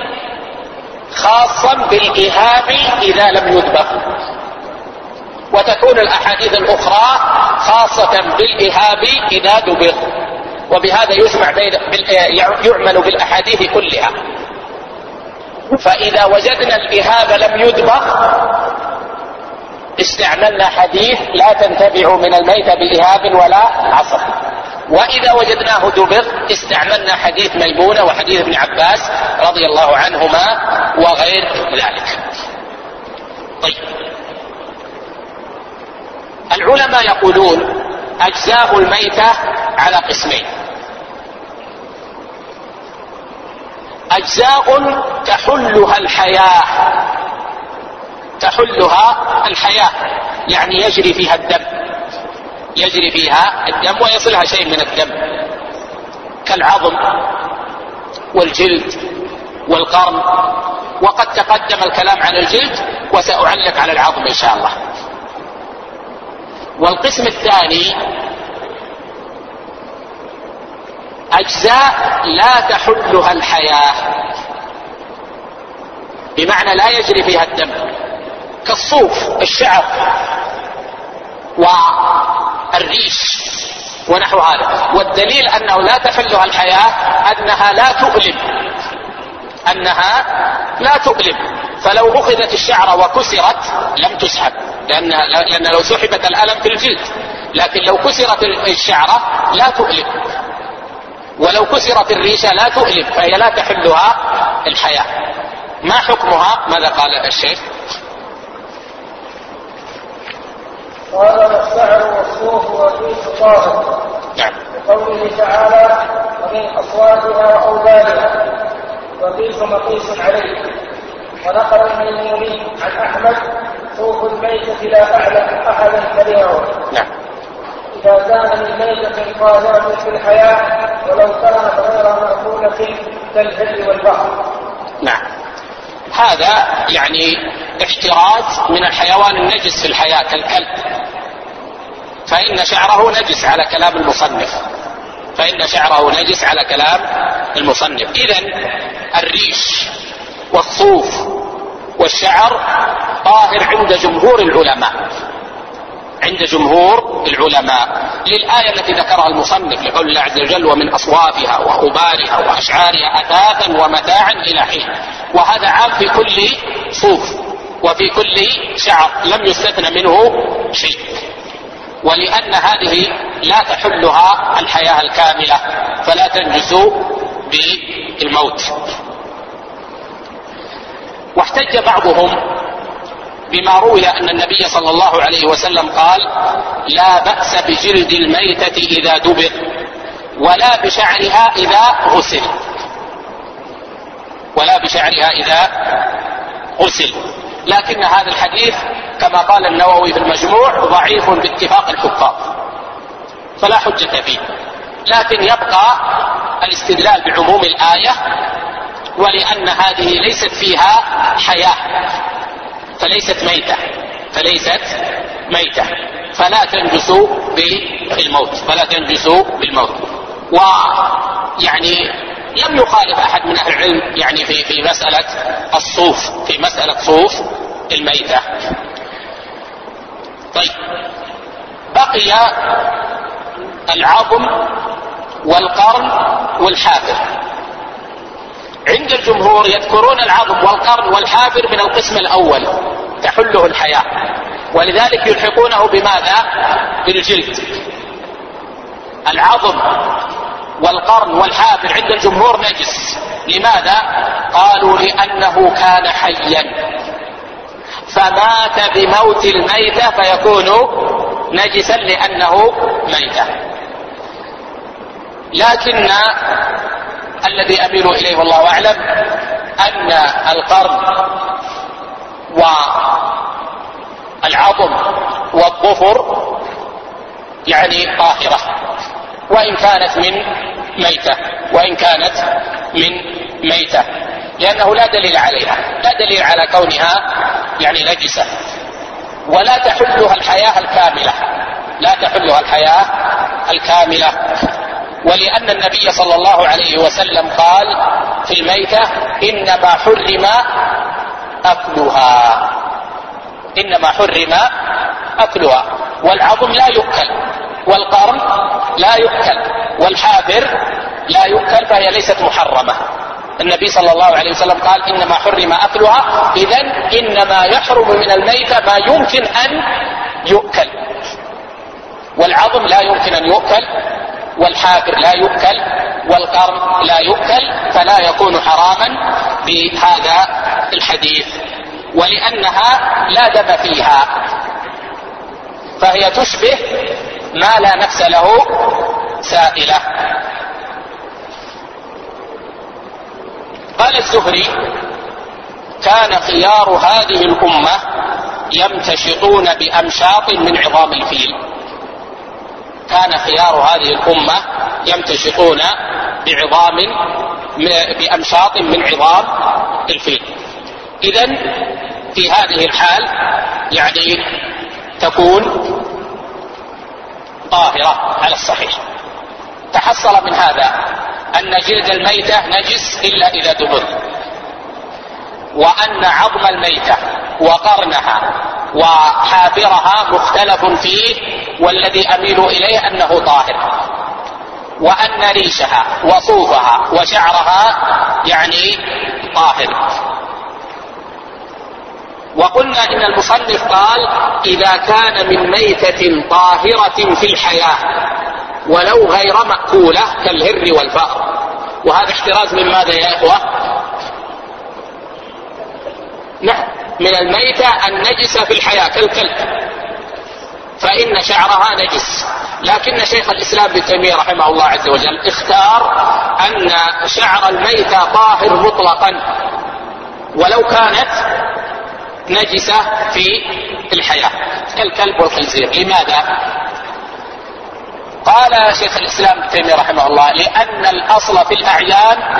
خاصا بالإهاب إذا لم يدبغ، وتكون الأحاديث الأخرى خاصة بالإهاب إذا دبغ، وبهذا يعمل بالأحاديث كلها. فإذا وجدنا الإهاب لم يدبغ استعملنا حديث لا تنتفع من الميتة بإهاب ولا عصر، وإذا وجدناه دبغ استعملنا حديث ميمونة وحديث ابن عباس رضي الله عنهما وغير ذلك. طيب، العلماء يقولون أجزاء الميتة على قسمين: أجزاء تحلها الحياة، يعني يجري فيها الدم ويصلها شيء من الدم، كالعظم والجلد والقرن، وقد تقدم الكلام عن الجلد وسأعلق على العظم إن شاء الله. والقسم الثاني أجزاء لا تحلها الحياة، بمعنى لا يجري فيها الدم، كالصوف، الشعر والريش ونحو هذا. والدليل أنه لا تحلها الحياة أنها لا تؤلم، فلو أخذت الشعر وكسرت لم تسحب، لأن لو سحبت الألم في الجلد، لكن لو كسرت الشعرة لا تؤلم، ولو كسرت الريشة لا تؤلم، فهي لا تحلها الحياة. ما حكمها؟ ماذا قال الشيخ؟ قال: والشعر والصوف والريش طاهر. نعم. وقوله تعالى: ومن أصواتها وأوبارها، والريش مقيس عليه. ونقل الميموني عن أحمد: صوف الميتة لا أعلم أحدا كرهه. نعم. إذا كان من ميتة طاهرة في الحياة، ولو كانت غير مأكولة كالهل والبحر. نعم. هذا يعني احتراز من الحيوان النجس في الحياة كالكلب، فإن شعره نجس على كلام المصنف. إذن الريش والصوف والشعر طاهر عند جمهور العلماء للآية التي ذكرها المصنف لقول الله عز وجل: ومن أصوافها وأوبارها وأشعارها أثاثا ومتاعا إلى حين. وهذا عام في كل صوف وفي كل شعر، لم يستثنى منه شيء، ولأن هذه لا تحلها الحياة الكاملة فلا تنجس بالموت. واحتج بعضهم بما روي أن النبي صلى الله عليه وسلم قال: لا بأس بجلد الميتة إذا دبغ، ولا بشعرها إذا غسل، لكن هذا الحديث كما قال النووي في المجموع ضعيف باتفاق الحفاظ، فلا حجة فيه. لكن يبقى الاستدلال بعموم الآية ولأن هذه ليست فيها حياة فليست ميتة فلا تنجس بالموت. ويعني لم يخالف أحد من أهل العلم يعني في مسألة صوف الميتة. طيب، بقي العظم والقرن والحافر. عند الجمهور يذكرون العظم والقرن والحافر من القسم الأول تحله الحياة، ولذلك يلحقونه بماذا؟ بالجلد. العظم والقرن والحافر عند الجمهور نجس. لماذا؟ قالوا لأنه كان حيا فمات بموت الميتة فيكون نجسا لأنه ميتة. لكن الذي أميل إليه والله أعلم أن القرن والعظم والظفر يعني طاهرة وإن كانت من ميتة لأنه لا دليل عليها، لا دليل على كونها يعني نجسة، ولا تحلها الحياة الكاملة. ولأن النبي صلى الله عليه وسلم قال في الميتة إنما حرم أكلها، والعظم لا يؤكل، والقرن لا يؤكل، والحافر لا يؤكل، فهي ليست محرمة. النبي صلى الله عليه وسلم قال إنما حرم أكلها، إذن إنما يحرم من الميتة ما يمكن أن يؤكل، والعظم لا يمكن أن يؤكل، والحافر لا يؤكل، والقرن لا يؤكل، فلا يكون حراما بهذا الحديث. ولأنها لا دم فيها فهي تشبه ما لا نفس له سائلة. قال الزهري كان خيار هذه الأمة يمتشطون بأمشاط من عظام الفيل. كان خيار هذه الأمة يمتشطون بأمشاط من عظام الفيل. إذن في هذه الحال يعني تكون طاهرة على الصحيح. تحصل من هذا أن جلد الميتة نجس إلا إذا دبر، وأن عظم الميتة وقرنها وحافرها مختلف فيه، والذي أميل إليه أنه طاهر، وأن ريشها وصوفها وشعرها يعني طاهر. وقلنا إن المصنف قال إذا كان من ميتة طاهرة في الحياة ولو غير مأكولة كالهر والفأر. وهذا احتراز من ماذا يا إخوة؟ نعم، من الميتة النجسة في الحياة كالكلب، فإن شعرها نجس. لكن شيخ الإسلام ابن تيمية رحمه الله عز وجل اختار أن شعر الميتة طاهر مطلقا ولو كانت نجسة في الحياة كالكلب والخنزير. لماذا؟ قال شيخ الإسلام ابن تيمية رحمه الله لأن الأصل في الأعيان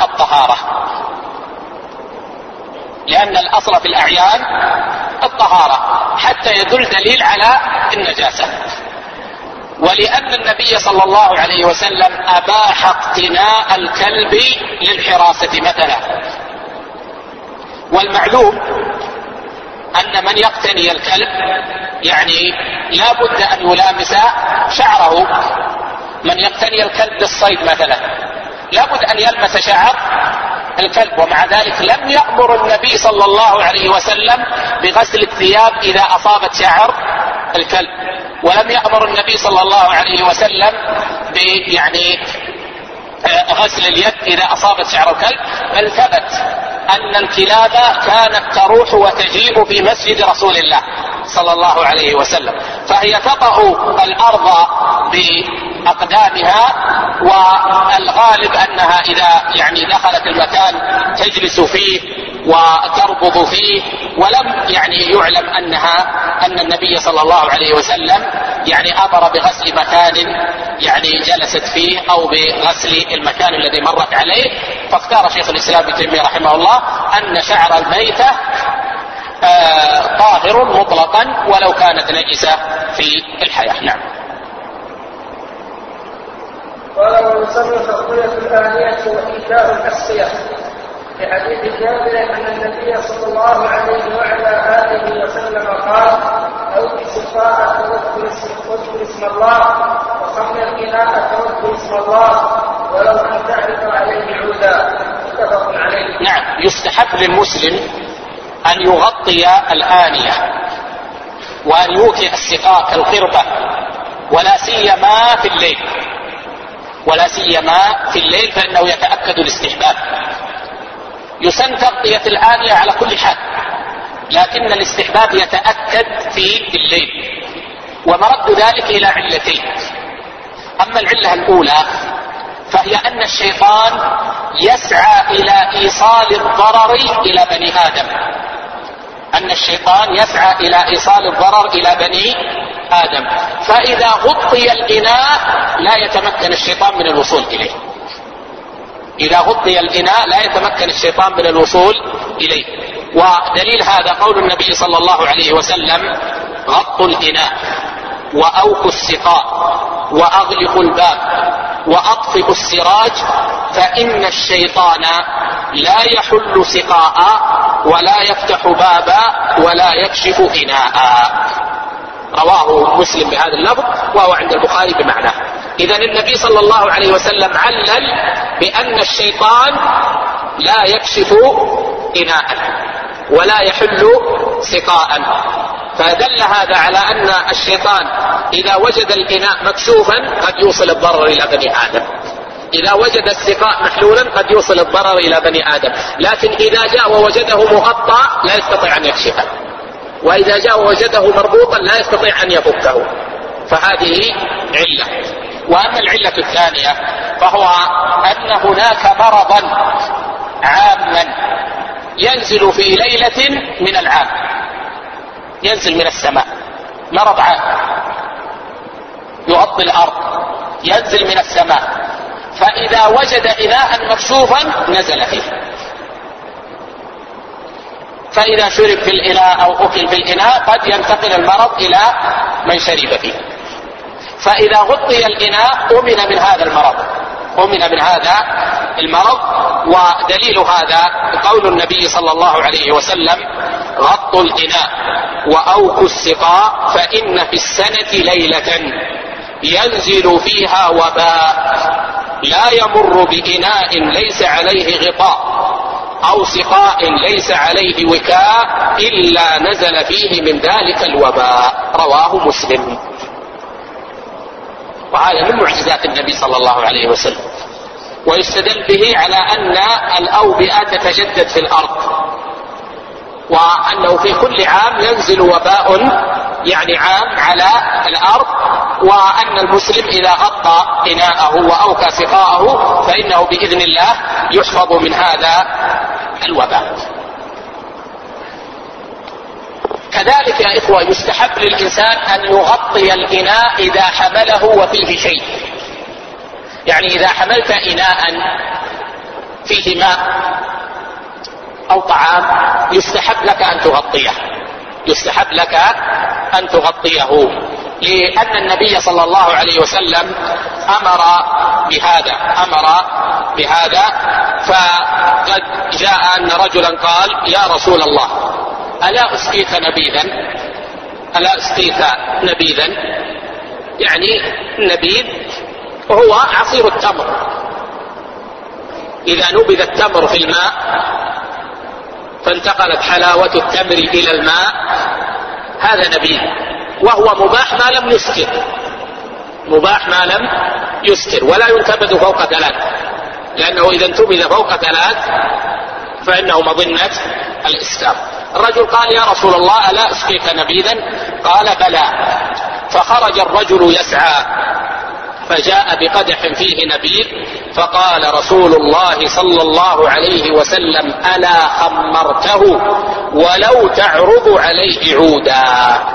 الطهارة حتى يدل دليل على النجاسة. ولأن النبي صلى الله عليه وسلم أباح اقتناء الكلب للحراسة مثلا، والمعلوم أن من يقتني الكلب يعني لا بد أن يلامس شعره. من يقتني الكلب للصيد مثلا لا بد أن يلمس شعر الكلب، ومع ذلك لم يأمر النبي صلى الله عليه وسلم بغسل الثياب إذا أصابت شعر الكلب، ولم يأمر النبي صلى الله عليه وسلم غسل اليد إذا أصابت شعر الكلب، بل ثبت أن الكلاب كانت تروح وتجيء في مسجد رسول الله صلى الله عليه وسلم، فهي تطأ الأرض بأقدامها، والغالب أنها إذا دخلت المكان تجلس فيه وتربض فيه، ولم يعلم أن النبي صلى الله عليه وسلم أمر بغسل مكان جلست فيه أو بغسل المكان الذي مرت عليه. فاختار شيخ الإسلام ابن تيمية رحمه الله أن شعر الميتة طاهر مطلقا ولو كانت نجسة في الحياة. نعم. قال ويسمى تغطية الآنية وإيتاء الأسقية في حديث جابر أن النبي صلى الله عليه وعلى آله وسلم قال أوكي سقاء توكل اسم الله وخمر الإناء توكل اسم الله ولو أن تعرف عليه عودا. متفق عليه. نعم. يستحب للمسلم أن يغطي الآنية وأن يوكئ السقاء كالقربة ولا سيما في الليل فإنه يتأكد الاستحباب. يسن تغطية الآنية على كل حال، لكن الاستحباب يتأكد في الليل، ومرد ذلك إلى علتين. أما العلة الأولى فهي أن الشيطان يسعى إلى إيصال الضرر إلى بني آدم، فإذا غطي الإناء لا يتمكن الشيطان من الوصول إليه. ودليل هذا قول النبي صلى الله عليه وسلم: غطوا الإناء وأوكوا السقاء وأغلقوا الباب وأطفئوا السراج فإن الشيطان لا يحل سقاء ولا يفتح بابا ولا يكشف إناء. رواه مسلم بهذا اللفظ وهو عند البخاري بمعناه. إذن النبي صلى الله عليه وسلم علل بأن الشيطان لا يكشف إناء ولا يحل سقاء، فدل هذا على أن الشيطان إذا وجد الإناء مكشوفا قد يوصل الضرر إلى بني آدم، إذا وجد السقاء محلولا قد يوصل الضرر إلى بني آدم، لكن إذا جاء ووجده مغطى لا يستطيع أن يكشفه، وإذا جاء ووجده مربوطا لا يستطيع أن يفكه، فهذه علة. وأما العلة الثانية فهو أن هناك مرضا عاما ينزل في ليلة من العام، ينزل من السماء، مرض عام يغطي الأرض، ينزل من السماء، فإذا وجد إناء مكشوفا نزل فيه، فإذا شرب في الإناء أو أكل في الإناء قد ينتقل المرض إلى من شرب فيه، فإذا غطي الإناء أمن من هذا المرض. ودليل هذا قول النبي صلى الله عليه وسلم: غطوا الإناء وأوكوا السقاء فإن في السنة ليلة ينزل فيها وباء لا يمر بإناء ليس عليه غطاء أو سقاء ليس عليه وكاء إلا نزل فيه من ذلك الوباء. رواه مسلم. وهذا من معجزات النبي صلى الله عليه وسلم، ويستدل به على أن الأوبئة تتجدد في الأرض، وأنه في كل عام ينزل وباء يعني عام على الأرض، وأن المسلم إذا غطى إناءه وأوكى سقاءه فإنه بإذن الله يحفظ من هذا الوباء. كذلك يا إخوة يستحب للإنسان أن يغطي الإناء إذا حمله وفيه شيء، يعني إذا حملت إناء فيه ماء أو طعام يستحب لك أن تغطيه، لأن النبي صلى الله عليه وسلم أمر بهذا. فقد جاء أن رجلا قال: يا رسول الله ألا أسقيك نبيذا، يعني النبيذ وهو عصير التمر، إذا نبذ التمر في الماء فانتقلت حلاوة التمر إلى الماء، هذا نبيذ، وهو مباح ما لم يسكر، ولا ينتبذ فوق 3، لأنه إذا انتبذ فوق 3 فإنه مظنة الإسكار. الرجل قال: يا رسول الله ألا أسقيك نبيذا؟ قال: بلى. فخرج الرجل يسعى فجاء بقدح فيه نبيذ، فقال رسول الله صلى الله عليه وسلم: ألا خمرته ولو تعرض عليه عودا.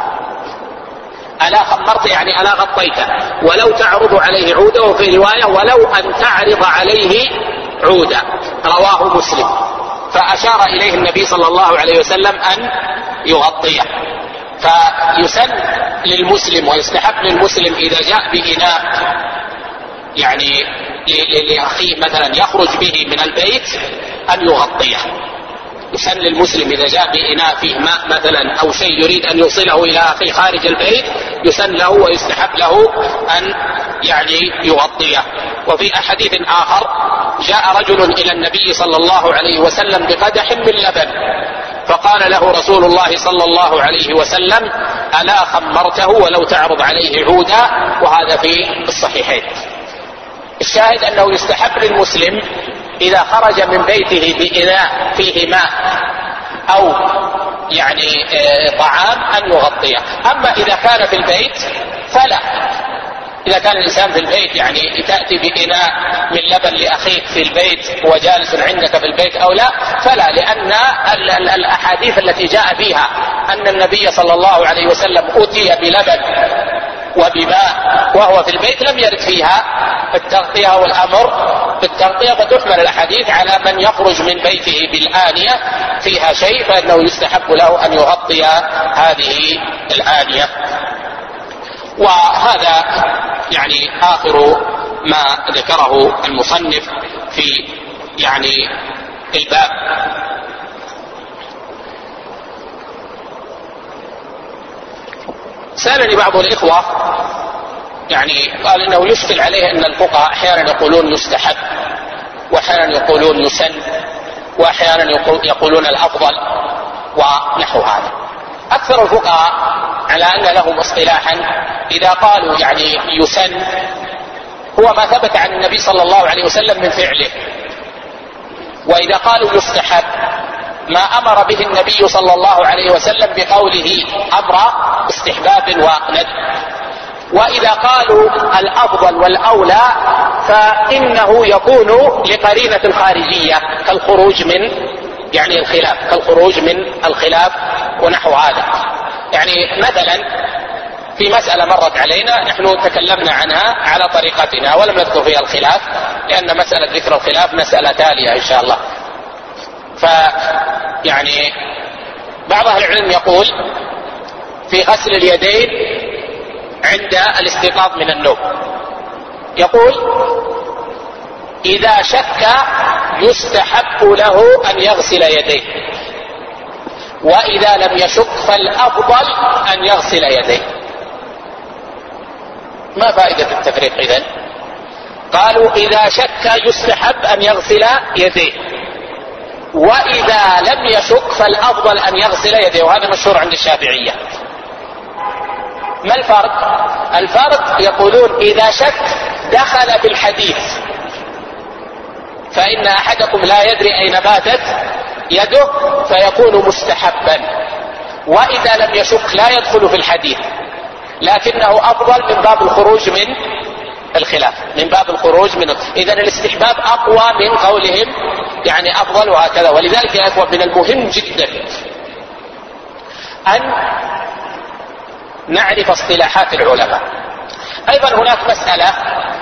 ألا خمرت يعني ألا غطيته، ولو تعرض عليه عودا، وفي رواية ولو أن تعرض عليه عودا، رواه مسلم. فأشار إليه النبي صلى الله عليه وسلم أن يغطيه. فيسن للمسلم ويستحب للمسلم إذا جاء بإناء يعني لأخيه مثلا يخرج به من البيت أن يغطيه. يسن للمسلم إذا جاء بإناء فيه ماء مثلا أو شيء يريد أن يوصله إلى أخيه خارج البيت، يسن له ويستحب له أن يعني يغطيه. وفي حديث آخر جاء رجل إلى النبي صلى الله عليه وسلم بقدح من لبن، فقال له رسول الله صلى الله عليه وسلم: ألا خمرته ولو تعرض عليه عودا؟ وهذا في الصحيحين. الشاهد أنه يستحب للمسلم إذا خرج من بيته بإناء فيه ماء أو يعني طعام أن يغطيه. أما إذا كان في البيت فلا. إذا كان الإنسان في البيت يعني تأتي بإناء من لبن لأخيك في البيت وجالس عندك في البيت أو لا، فلا، لأن الأحاديث التي جاء فيها أن النبي صلى الله عليه وسلم أتي بلبن وبماء وهو في البيت لم يرد فيها التغطية والأمر بالتغطية، فتحمل الحديث على من يخرج من بيته بالآنية فيها شيء، فإنه يستحب له أن يغطي هذه الآنية. وهذا يعني آخر ما ذكره المصنف في يعني الباب. سألني بعض الإخوة يعني قال إنه يشكل عليه أن الفقهاء أحيانا يقولون يستحب وأحيانا يقولون يسن وأحيانا يقولون الأفضل ونحو هذا. أكثر الفقهاء على أن لهم اصطلاحا إذا قالوا يعني يسن هو ما ثبت عن النبي صلى الله عليه وسلم من فعله، وإذا قالوا يستحب ما أمر به النبي صلى الله عليه وسلم بقوله أمر استحباب وندب. وإذا قالوا الأفضل والأولى فإنه يكون لقرينة خارجية كالخروج من يعني الخلاف، كالخروج من الخلاف ونحو هذا. يعني مثلا في مسألة مرت علينا نحن تكلمنا عنها على طريقتنا ولم نذكر فيها الخلاف، لأن مسألة ذكر الخلاف مسألة تالية إن شاء الله. فيعني بعض أهل العلم يقول في غسل اليدين عند الاستيقاظ من النوم، يقول إذا شك يستحب له أن يغسل يديه، وإذا لم يشك فالأفضل أن يغسل يديه. ما فائدة التفريق إذن؟ قالوا إذا شك يستحب أن يغسل يديه، وإذا لم يشك فالأفضل أن يغسل يديه، وهذا مشهور عند الشافعية. ما الفرق؟ الفرق يقولون إذا شك دخل بالحديث، فإن أحدكم لا يدري أين باتت يده فيكون مستحبا، وإذا لم يشك لا يدخل في الحديث لكنه أفضل من باب الخروج من الخلاف، من باب الخروج من إذن الاستحباب أقوى من قولهم يعني أفضل وهكذا. ولذلك يا إخوة من المهم جدا أن نعرف اصطلاحات العلماء. أيضا هناك مسألة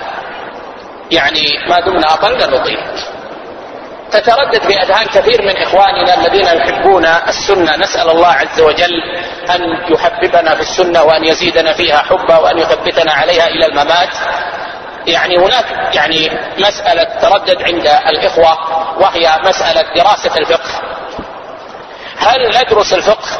يعني ما دمنا أطلنا نطيل تتردد في أذهان كثير من إخواننا الذين يحبون السنة، نسأل الله عز وجل أن يحببنا في السنة وأن يزيدنا فيها حبا وأن يثبتنا عليها إلى الممات. يعني هناك يعني مسألة تردد عند الإخوة وهي مسألة دراسة الفقه. هل ندرس الفقه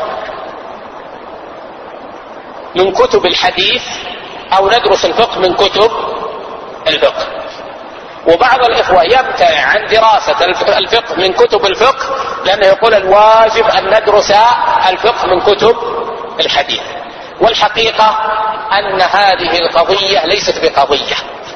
من كتب الحديث أو ندرس الفقه من كتب الفقه؟ وبعض الإخوة يمتنع عن دراسة الفقه من كتب الفقه لأنه يقول الواجب أن ندرس الفقه من كتب الحديث. والحقيقة أن هذه القضية ليست بقضية،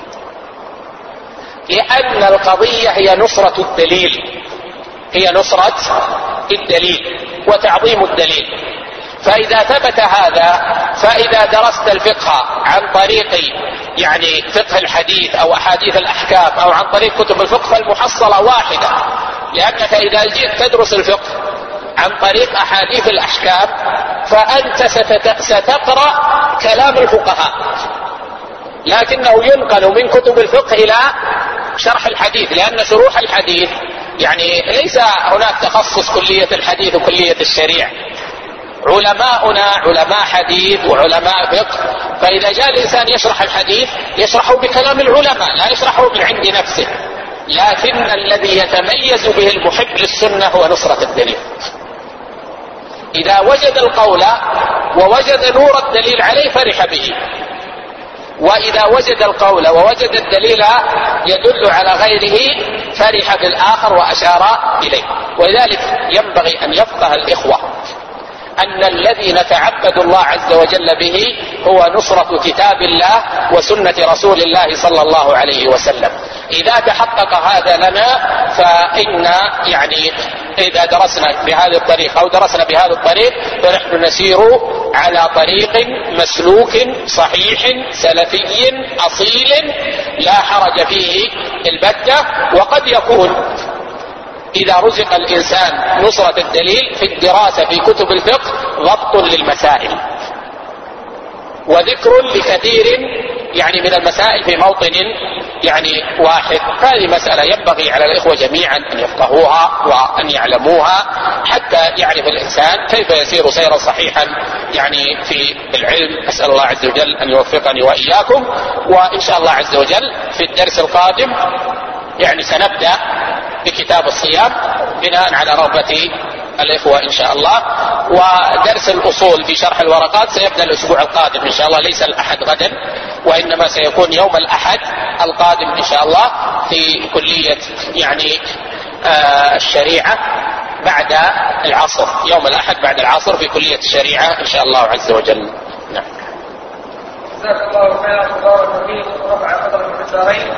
لأن القضية هي نصرة الدليل، هي نصرة الدليل وتعظيم الدليل. فإذا ثبت هذا، فإذا درست الفقه عن طريق يعني فقه الحديث أو أحاديث الأحكام أو عن طريق كتب الفقه فالمحصلة واحدة، لأنك إذا جئت تدرس الفقه عن طريق أحاديث الأحكام فأنت ستقرأ كلام الفقهاء، لكنه ينقل من كتب الفقه إلى شرح الحديث، لأن شروح الحديث يعني ليس هناك تخصص كلية الحديث وكلية الشريعة، علماؤنا علماء حديث وعلماء فقه، فإذا جاء الإنسان يشرح الحديث يشرحه بكلام العلماء لا يشرحه من عند نفسه، لكن الذي يتميز به المحب للسنة هو نصرة الدليل. إذا وجد القول ووجد نور الدليل عليه فرح به، وإذا وجد القول ووجد الدليل يدل على غيره فرح بالآخر وأشار إليه. ولذلك ينبغي أن يفقه الإخوة أن الذي نتعبد الله عز وجل به هو نصرة كتاب الله وسنة رسول الله صلى الله عليه وسلم. إذا تحقق هذا لنا فإن يعني إذا درسنا بهذا الطريق أو درسنا بهذا الطريق فنحن نسير على طريق مسلوك صحيح سلفي أصيل لا حرج فيه البتة. وقد يكون إذا رزق الإنسان نصرة الدليل في الدراسة في كتب الفقه ضبط للمسائل وذكر لكثير يعني من المسائل في موطن يعني واحد، هذه مسألة ينبغي على الإخوة جميعا أن يفقهوها وأن يعلموها حتى يعرف الإنسان كيف يسير سيرا صحيحا يعني في العلم. أسأل الله عز وجل أن يوفقني وإياكم. وإن شاء الله عز وجل في الدرس القادم يعني سنبدأ بكتاب الصيام بناء على رغبة الإخوة إن شاء الله. ودرس الأصول في شرح الورقات سيبدأ الأسبوع القادم إن شاء الله، ليس الأحد غدا وإنما سيكون يوم الأحد القادم إن شاء الله في كلية يعني الشريعة بعد العصر، يوم الأحد بعد العصر في كلية الشريعة إن شاء الله عز وجل. نعم. جزاك الله خيرا وبارك فيك ورفع قدرك في الدارين.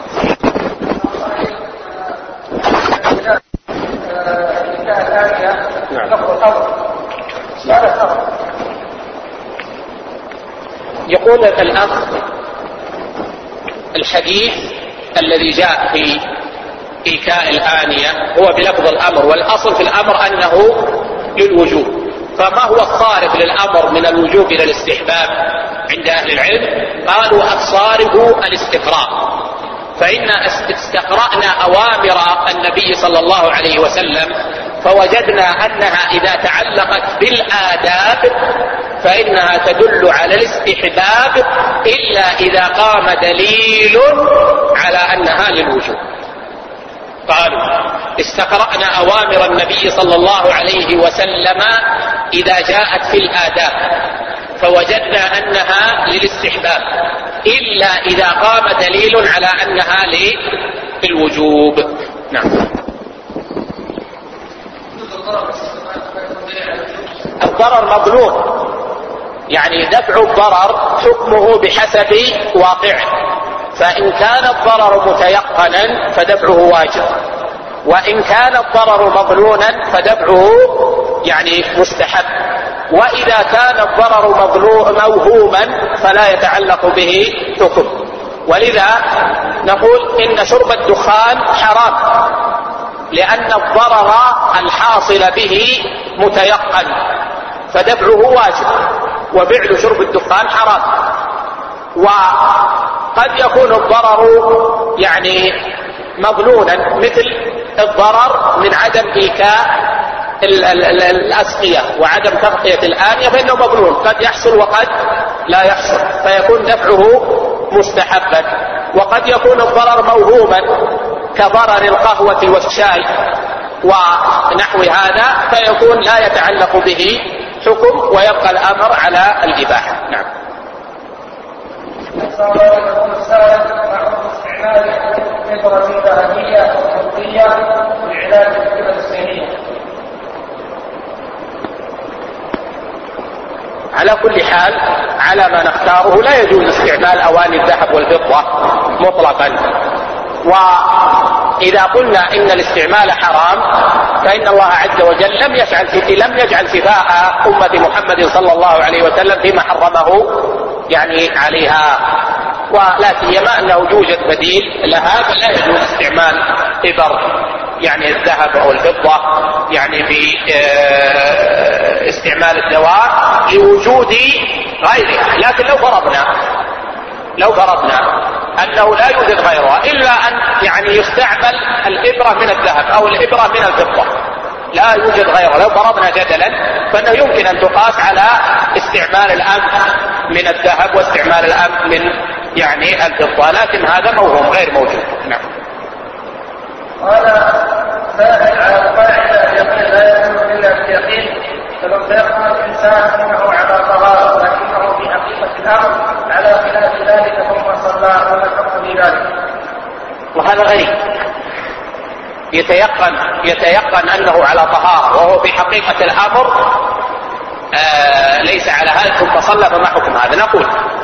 يقول الأخ الحديث الذي جاء في إيكاء الآنية هو بلفظ الأمر، والأصل في الأمر أنه للوجوب، فما هو الصارف للأمر من الوجوب إلى الاستحباب عند أهل العلم؟ قالوا الصارف الاستقراء، فإن استقرأنا أوامر النبي صلى الله عليه وسلم فوجدنا أنها إذا تعلقت بالآداب فإنها تدل على الاستحباب إلا إذا قام دليل على أنها للوجوب. قالوا استقرأنا أوامر النبي صلى الله عليه وسلم إذا جاءت في الآداب فوجدنا أنها للاستحباب إلا إذا قام دليل على أنها للوجوب. نعم. الضرر مظنون، يعني دفع الضرر حكمه بحسب واقعه، فإن كان الضرر متيقنا فدفعه واجب، وإن كان الضرر مظنونا فدفعه يعني مستحب، وإذا كان الضرر موهوما فلا يتعلق به حكم. ولذا نقول إن شرب الدخان حرام لأن الضرر الحاصل به متيقن فدفعه واجب، وفعل شرب الدخان حرام. وقد يكون الضرر يعني مظنونا مثل الضرر من عدم إيكاء الأسقية وعدم تغطية الآنية فإنه مظنون، قد يحصل وقد لا يحصل فيكون دفعه مستحبا. وقد يكون الضرر موهوما كضرر القهوة والشاي ونحو هذا فيكون لا يتعلق به حكم ويبقى الأمر على الإباحة. نعم. على كل حال على ما نختاره لا يجوز استعمال أواني الذهب والفضة مطلقا. وإذا قلنا إن الاستعمال حرام فإن الله عز وجل لم يجعل شفاء أمة محمد صلى الله عليه وسلم فيما حرمه يعني عليها، ولا سيما أنه يوجد بديل لها، فلا يجوز استعمال إبر يعني الذهب أو الفضة يعني في استعمال الدواء لوجود غيرها. لكن لو فرضنا لو فرضنا أنه لا يوجد غيرها إلا أن يعني يستعمل الإبرة من الذهب أو الإبرة من الفضة، لا يوجد غيرها، لو فرضنا جدلا فإنه يمكن أن تقاس على استعمال الأنف من الذهب واستعمال الأنف من يعني الفضة، لكن هذا موهوم غير موجود. نعم. قال سائل على القاعدة اليقين لا يكون إلا باليقين، فلو تيقن الإنسان أنه على طهارة لكنه في حقيقة الأمر على خلاف ذلك ثم صلى ولا الحكم في ذلك. وهذا غريب، يتيقن أنه على طهارة وهو في حقيقة الأمر ليس على هذا ثم صلى، فما حكم هذا؟ نقول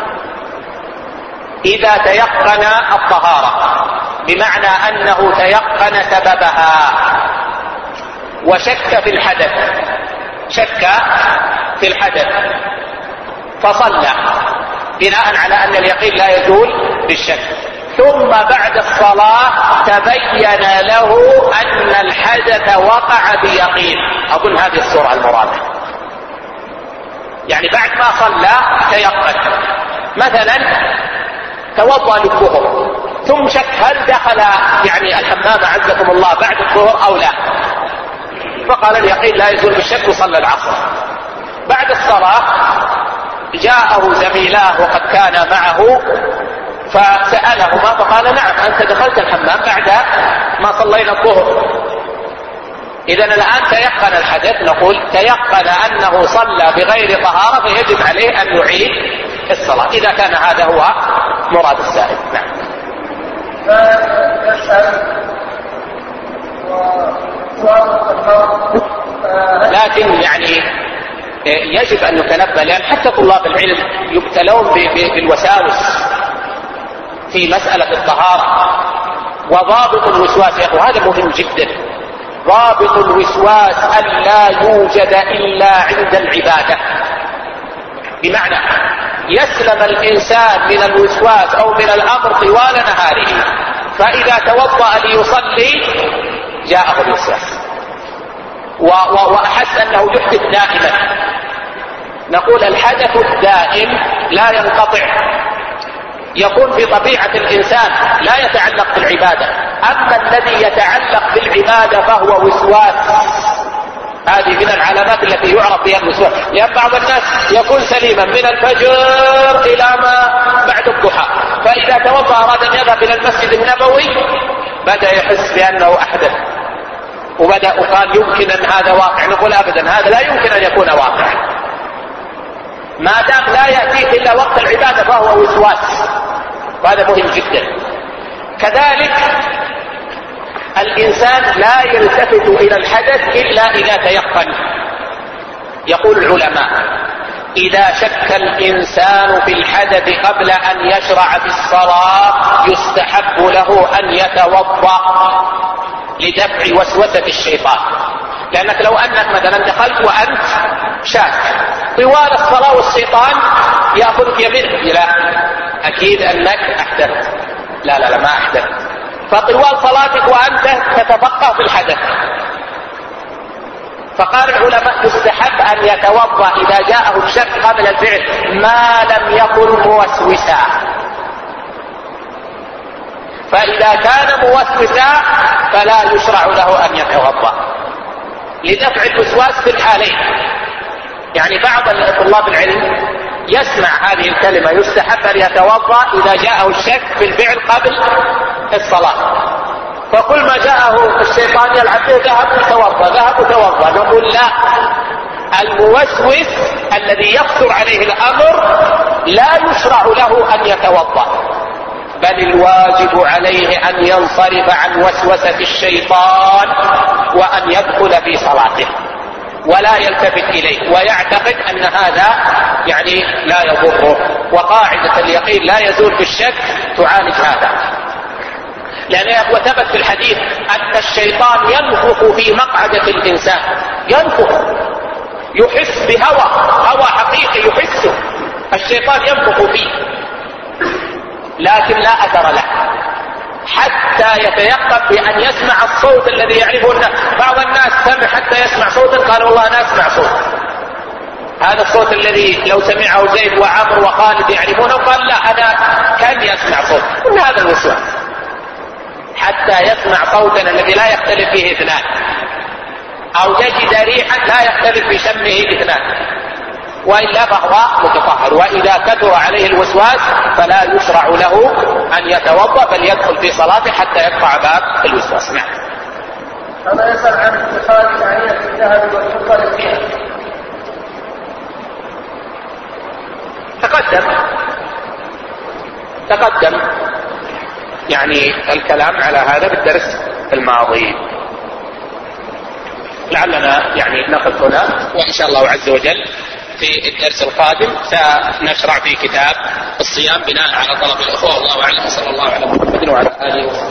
إذا تيقن الطهارة بمعنى أنه تيقن سببها وشك في الحدث، شك في الحدث فصلى بناء على أن اليقين لا يزول بالشك، ثم بعد الصلاة تبين له أن الحدث وقع بيقين، أظن هذه الصورة المرادة، يعني بعد ما صلى تيقن، مثلا توضأ للظهر ثم شك هل دخل يعني الحمام عزكم الله بعد الظهر أو لا، فقال اليقين لا يزول بالشك وصلى العصر. بعد الصلاة جاءه زميلاه وقد كان معه فسألهما فقال نعم أنت دخلت الحمام بعد ما صلينا الظهر. إذن الآن تيقن الحدث، نقول تيقن أنه صلى بغير طهارة فيجب عليه أن يعيد الصلاة إذا كان هذا هو مراد السائل. نعم. لكن يعني يجب أن نتنبه، لأن حتى طلاب العلم يبتلون بالوساوس في مسألة الطهارة، وضابط الوسواس وهذا مهم جدا، ضابط الوسواس أن لا يوجد إلا عند العبادة، بمعنى يسلم الإنسان من الوسواس أو من الأمر طوال نهاره، فإذا توضأ ليصلي جاءه الوسواس وأحس أنه يحدث دائما. نقول الحدث الدائم لا ينقطع، يكون في طبيعة الإنسان لا يتعلق بالعبادة، أما الذي يتعلق بالعبادة فهو وسواس، هذه من العلامات التي يعرف بها الوسواس، لأن بعض الناس يكون سليما من الفجر إلى ما بعد الضحى، فإذا توضأ أراد أن يذهب إلى المسجد النبوي بدأ يحس بأنه أحدث وبدأ وقال يمكن أن هذا واقع، نقول أبدا هذا لا يمكن أن يكون واقعا، ما دام لا يأتيك إلا وقت العبادة فهو وسواس، وهذا مهم جدا. كذلك الإنسان لا يلتفت إلى الحدث إلا إذا تيقن. يقول العلماء إذا شك الإنسان في الحدث قبل أن يشرع في الصلاة يستحب له أن يتوضأ لدفع وسوسة الشيطان، لأنك لو أنك مثلا دخلت وأنت شاك طوال الصلاة والشيطان يأخذك يمين، لا أكيد أنك أحدثت، لا ما أحدثت، فطوال صلاتك وأنت تتفقه في الحدث. فقال العلماء يستحب أن يتوضأ إذا جاءه الشك قبل الفعل ما لم يكن موسوسا، فإذا كان موسوسا فلا يشرع له أن يتوضأ لدفع الوسواس في الحالين. يعني بعض طلاب العلم يسمع هذه الكلمة يستحب أن يتوضأ إذا جاءه الشك في الفعل قبل الصلاة، فكل ما جاءه الشيطان يلعب به ذهب وتوضأ، نقول لا، الموسوس الذي يقصر عليه الأمر لا يشرع له أن يتوضأ، بل الواجب عليه أن ينصرف عن وسوسة الشيطان وأن يدخل في صلاته ولا يلتفت إليه ويعتقد أن هذا يعني لا يضره. وقاعدة اليقين لا يزول بالشك تعالج هذا، لأنه وثبت في الحديث أن الشيطان ينفخ في مقعدة الإنسان، ينفخ، يحس هوى حقيقي يحسه الشيطان ينفخ فيه، لكن لا أثر له حتى يتيقن بأن يسمع الصوت الذي يعرفه الناس. بعض الناس سمع حتى يسمع صوتا قال والله أنا أسمع صوت، هذا الصوت الذي لو سمعه زيد وعمر وخالد يعرفونه قال لا أنا كأني أسمع صوت. كل هذا الوسواس حتى يسمع صوتا الذي لا يختلف فيه اثنان، أو يجد ريحا لا يختلف في شمه اثنان، وإلا فهو متطهر. وإذا كثر عليه الوسواس فلا يشرع له أن يتوضأ بل يدخل في صلاته حتى يقطع باب الوسواس. نعم. هذا يسأل عن اتخاذ آنية الذهب والفضة للزينة. تقدم يعني الكلام على هذا بالدرس الماضي. لعلنا يعني نقف هنا، وإن شاء الله عز وجل في الدرس القادم سنشرع في كتاب الصيام بناء على طلب الأخوة. والله أعلم، صلى الله على محمد وعلى آله وسلم.